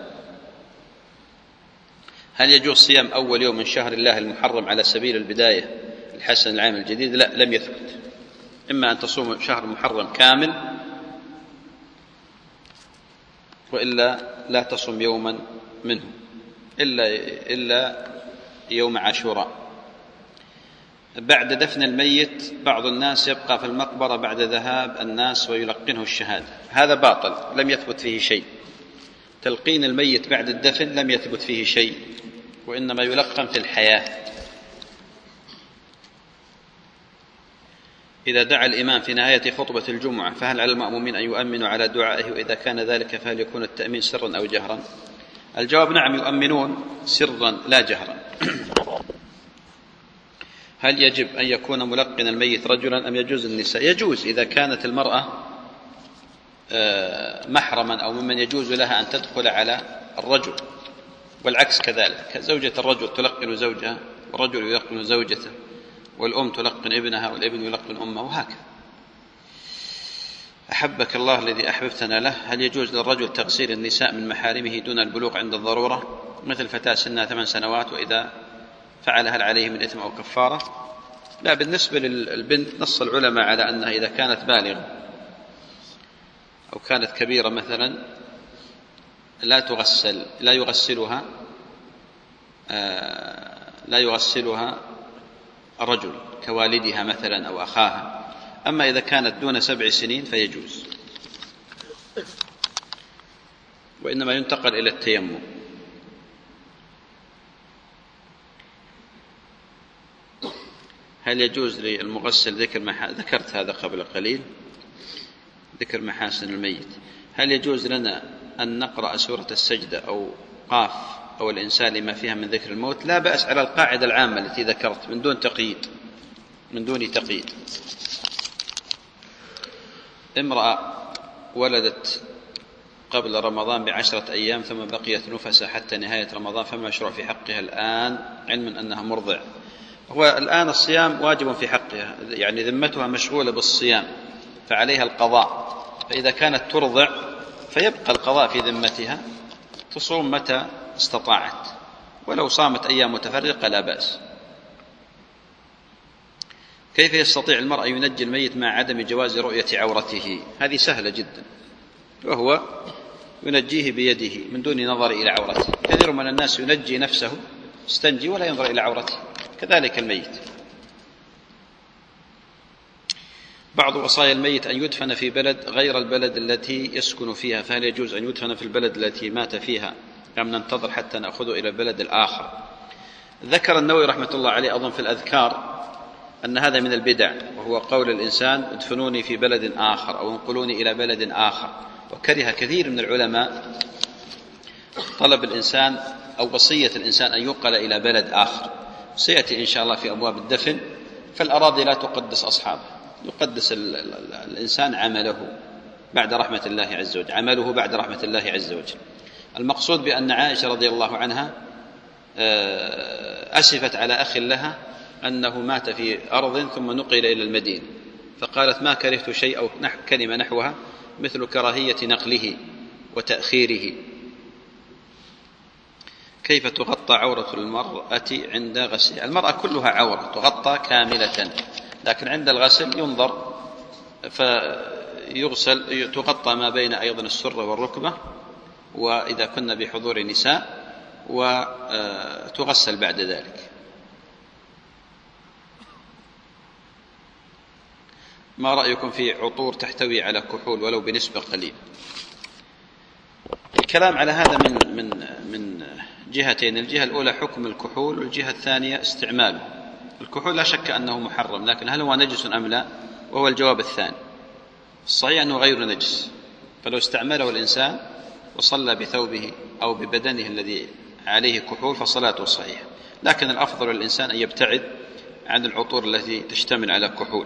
هل يجوز صيام أول يوم من شهر الله المحرم على سبيل البداية الحسن العام الجديد؟ لا، لم يثبت. إما أن تصوم شهر محرم كامل وإلا لا تصوم يوما منه إلا, إلا يوم عاشوراء. بعد دفن الميت بعض الناس يبقى في المقبرة بعد ذهاب الناس ويلقنه الشهادة، هذا باطل لم يثبت فيه شيء. تلقين الميت بعد الدفن لم يثبت فيه شيء، وإنما يلقن في الحياة. إذا دعا الإمام في نهاية خطبة الجمعة فهل على المأمومين أن يؤمنوا على دعائه؟ وإذا كان ذلك فهل يكون التأمين سرا أو جهرا؟ الجواب نعم، يؤمنون سرا لا جهرا. هل يجب أن يكون ملقن الميت رجلا أم يجوز النساء؟ يجوز إذا كانت المرأة محرما أو ممن يجوز لها أن تدخل على الرجل، والعكس كذلك، زوجة الرجل تلقن زوجها والرجل يلقن زوجته، والأم تلقن ابنها والابن يلقن أمه، وهكذا. أحبك الله الذي أحببتنا له. هل يجوز للرجل تغسيل النساء من محارمه دون البلوغ عند الضرورة مثل فتاة سنها ثمان سنوات، وإذا فعل هل عليه من إثم أو كفارة؟ لا، بالنسبة للبنت نص العلماء على أنها إذا كانت بالغة أو كانت كبيرة مثلا لا تغسل لا يغسلها لا يغسلها رجل كوالدها مثلا أو أخاها أما إذا كانت دون سبع سنين فيجوز، وإنما ينتقل إلى التيمم. هل يجوز للمغسل ذكر محا... ذكرت هذا قبل قليل، ذكر محاسن الميت. هل يجوز لنا أن نقرأ سورة السجدة أو قاف أو الإنسان لما فيها من ذكر الموت؟ لا بأس على القاعدة العامة التي ذكرت من دون تقييد، من دون تقييد. امرأة ولدت قبل رمضان بعشرة أيام ثم بقيت نفسة حتى نهاية رمضان، فما مشروع في حقها الآن علما أنها مرضع؟ هو الآن الصيام واجب في حقها، يعني ذمتها مشغولة بالصيام فعليها القضاء، فإذا كانت ترضع فيبقى القضاء في ذمتها، تصوم متى استطاعت، ولو صامت أيام متفرقة لا بأس. كيف يستطيع المرء ينجي الميت مع عدم جواز رؤية عورته؟ هذه سهلة جدا، وهو ينجيه بيده من دون نظر إلى عورته. كثير من الناس ينجي نفسه استنجي ولا ينظر إلى عورته، كذلك الميت. بعض وصايا الميت أن يدفن في بلد غير البلد التي يسكن فيها، فهل يجوز أن يدفن في البلد التي مات فيها أم ننتظر حتى نأخذه إلى البلد الآخر؟ ذكر النووي رحمة الله عليه أظن في الأذكار أن هذا من البدع، وهو قول الإنسان ادفنوني في بلد آخر أو انقلوني إلى بلد آخر، وكره كثير من العلماء طلب الإنسان أو وصية الإنسان أن ينقل إلى بلد آخر. سيأتي إن شاء الله في أبواب الدفن. فالأراضي لا تقدس أصحابه، يقدس الإنسان عمله بعد رحمة الله عز وجل، عمله بعد رحمة الله عز وجل. المقصود بأن عائشة رضي الله عنها أسفت على أخ لها أنه مات في أرض ثم نقل إلى المدينة، فقالت ما كرهت شيء أو كلمة نحوها مثل كراهية نقله وتأخيره. كيف تغطى عورة المرأة عند غسل؟ المرأة كلها عورة تغطى كاملة، لكن عند الغسل ينظر فيغسل، تغطى ما بين أيضا السرة والركبة، وإذا كنا بحضور نساء، وتغسل بعد ذلك. ما رأيكم في عطور تحتوي على كحول ولو بنسبة قليلة؟ الكلام على هذا من من من جهتين، الجهة الأولى حكم الكحول، والجهة الثانية استعماله. الكحول لا شك أنه محرم، لكن هل هو نجس أم لا؟ وهو الجواب الثاني. الصحيح أنه غير نجس، فلو استعمله الإنسان وصلى بثوبه أو ببدنه الذي عليه كحول فصلاته صحيحة، لكن الأفضل للإنسان أن يبتعد عن العطور التي تشتمل على كحول.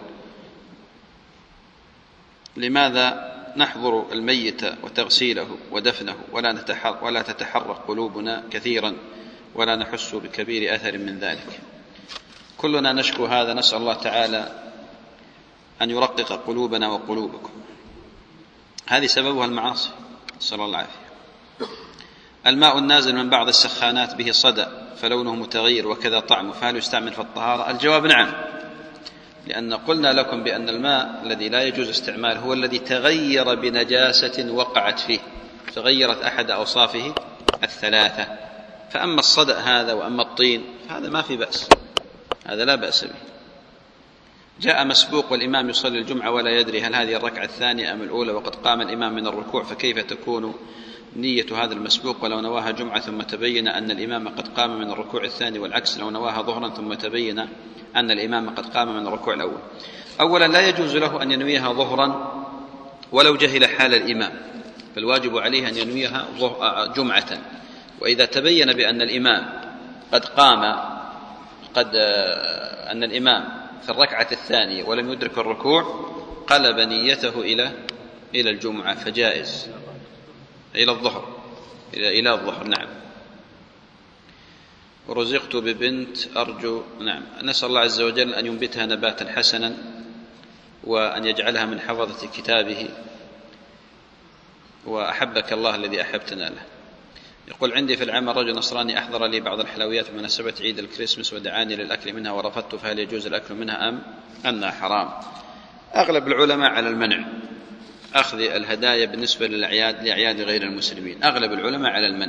لماذا نحضر الميت وتغسيله ودفنه ولا نتحرك ولا تتحرك قلوبنا كثيرا ولا نحس بكبير أثر من ذلك؟ كلنا نشكو هذا، نسأل الله تعالى أن يرقق قلوبنا وقلوبكم. هذه سببها المعاصي، نسأل الله العافية. الماء النازل من بعض السخانات به صدى فلونه متغير وكذا طعمه، فهل يستعمل في الطهارة؟ الجواب نعم، لأن قلنا لكم بأن الماء الذي لا يجوز استعماله هو الذي تغير بنجاسة وقعت فيه، تغيرت أحد أوصافه الثلاثة. فأما الصدأ هذا وأما الطين فهذا ما في بأس، هذا لا بأس به. جاء مسبوق والإمام يصلي الجمعة ولا يدري هل هذه الركعة الثانية أم الأولى وقد قام الإمام من الركوع، فكيف تكون نية هذا المسبوق ولو نواها جمعة ثم تبين أن الإمام قد قام من الركوع الثاني، والعكس لو نواها ظهرا ثم تبين أن الإمام قد قام من الركوع الأول؟ أولا لا يجوز له أن ينويها ظهرا ولو جهل حال الإمام، فالواجب عليه أن ينويها جمعة. وإذا تبين بأن الإمام قد قام قد أن الإمام في الركعة الثانية ولم يدرك الركوع قلب نيته إلى إلى الجمعة، فجائز إلى الظهر إلى إلى الظهر. نعم. ورزقت ببنت أرجو نعم نسأل الله عز وجل أن ينبتها نباتا حسنا وأن يجعلها من حفظة كتابه، وأحبك الله الذي أحبتنا له. يقول عندي في العمل رجل نصراني أحضر لي بعض الحلويات بمناسبة عيد الكريسماس ودعاني للأكل منها ورفضت، فهل يجوز الأكل منها أم أنها حرام؟ أغلب العلماء على المنع، أخذ الهدايا بالنسبة للأعياد لأعياد غير المسلمين، أغلب العلماء على المنع.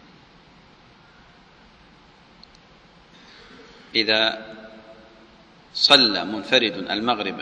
إذا صلى منفرد المغرب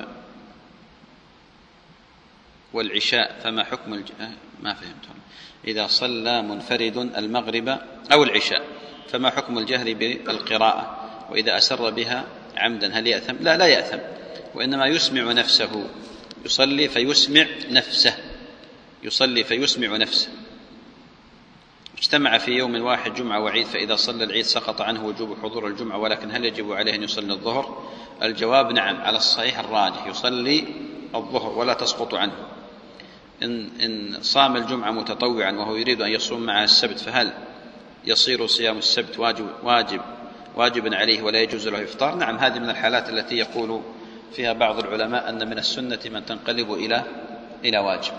والعشاء فما حكم الج... ما فهمت. إذا صلى منفرد المغرب أو العشاء فما حكم الجهر بالقراءة؟ وإذا أسر بها عمدا هل يأثم؟ لا لا يأثم، وإنما يسمع نفسه، يصلي فيسمع نفسه، يصلي فيسمع نفسه. اجتمع في يوم واحد جمعة وعيد، فإذا صلى العيد سقط عنه وجوب حضور الجمعة، ولكن هل يجب عليه أن يصلي الظهر؟ الجواب نعم، على الصحيح الراجح يصلي الظهر ولا تسقط عنه. إن, إن صام الجمعة متطوعا وهو يريد أن يصوم معها السبت، فهل يصير صيام السبت واجب واجب واجبا عليه ولا يجوز له إفطار؟ نعم، هذه من الحالات التي يقول فيها بعض العلماء أن من السنة من تنقلب إلى إلى واجب.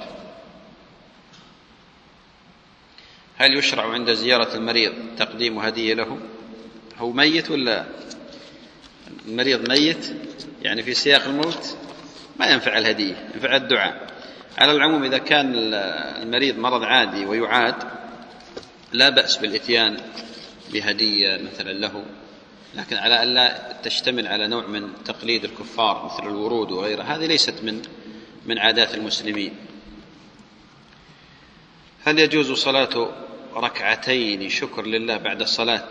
هل يشرع عند زيارة المريض تقديم هدية له؟ هو ميت ولا المريض ميت؟ يعني في سياق الموت ما ينفع الهدية، ينفع الدعاء. على العموم إذا كان المريض مرض عادي ويعاد لا بأس بالإتيان بهدية مثلا له، لكن على ألا تشتمل على نوع من تقليد الكفار مثل الورود وغيرها، هذه ليست من من عادات المسلمين. هل يجوز صلاة ركعتين شكر لله بعد الصلاة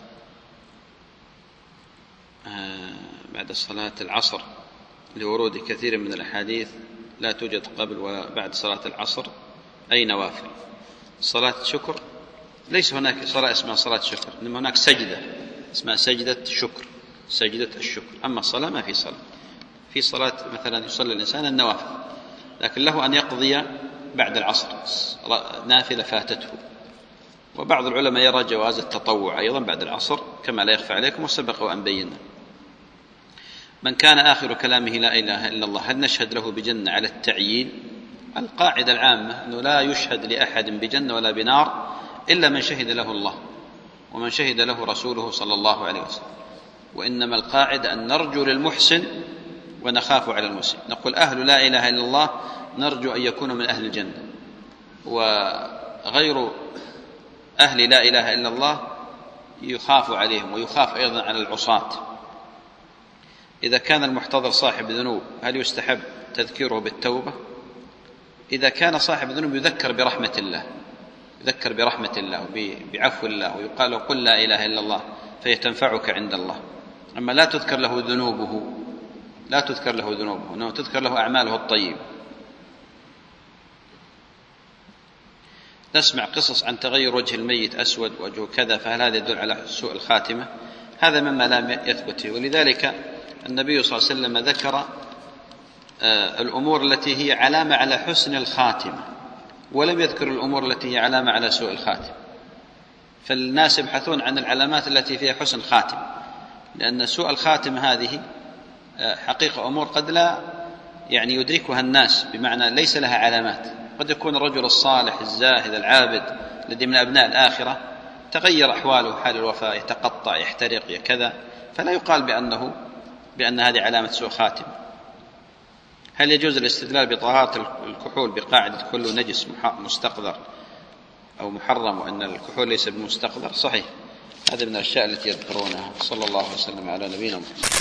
آه بعد صلاة العصر لورود كثير من الأحاديث لا توجد قبل ولا بعد صلاة العصر أي نوافل؟ صلاة شكر ليس هناك صلاة اسمها صلاة شكر، إنما هناك سجدة اسمها سجدة شكر، سجدة الشكر. أما الصلاة ما في صلاة. في صلاة مثلا يصلي الإنسان النوافل، لكن له أن يقضي بعد العصر نافلة فاتته. وبعض العلماء يرى جواز التطوع أيضا بعد العصر كما لا يخفى عليكم وسبق وأن بينا. من كان آخر كلامه لا إله إلا الله هل نشهد له بجنة على التعيين؟ القاعدة العامة أنه لا يشهد لأحد بجنة ولا بنار إلا من شهد له الله ومن شهد له رسوله صلى الله عليه وسلم. وإنما القاعدة أن نرجو للمحسن ونخاف على المسيء. نقول أهل لا إله إلا الله نرجو أن يكونوا من أهل الجنة، وغير أهل لا إله إلا الله يخاف عليهم، ويخاف أيضا على العصاة. إذا كان المحتضر صاحب ذنوب هل يستحب تذكيره بالتوبة؟ إذا كان صاحب ذنوب يذكر برحمة الله، يذكر برحمة الله بعفو الله، ويقال له قل لا إله إلا الله فهي تنفعك عند الله. أما لا تذكر له ذنوبه، لا تذكر له ذنوبه، إنه تذكر له أعماله الطيبة. نسمع قصص عن تغير وجه الميت أسود وجهه كذا، فهل هذا يدل على سوء الخاتمة؟ هذا مما لا يثبت، ولذلك النبي صلى الله عليه وسلم ذكر الأمور التي هي علامة على حسن الخاتمة، ولم يذكر الأمور التي هي علامة على سوء الخاتمة. فالناس يبحثون عن العلامات التي فيها حسن خاتمة، لأن سوء الخاتمة هذه حقيقة أمور قد لا يعني يدركها الناس، بمعنى ليس لها علامات. قد يكون الرجل الصالح الزاهد العابد الذي من أبناء الآخرة تغير أحواله حال الوفاة، يتقطع يحترق كذا، فلا يقال بأنه بأن هذه علامة سوء خاتمة. هل يجوز الاستدلال بطهارة الكحول بقاعدة كل نجس مستقذر أو محرم وأن الكحول ليس بمستقذر؟ صحيح، هذا من الأشياء التي يذكرونها. صلى الله وسلم على نبينا محمد.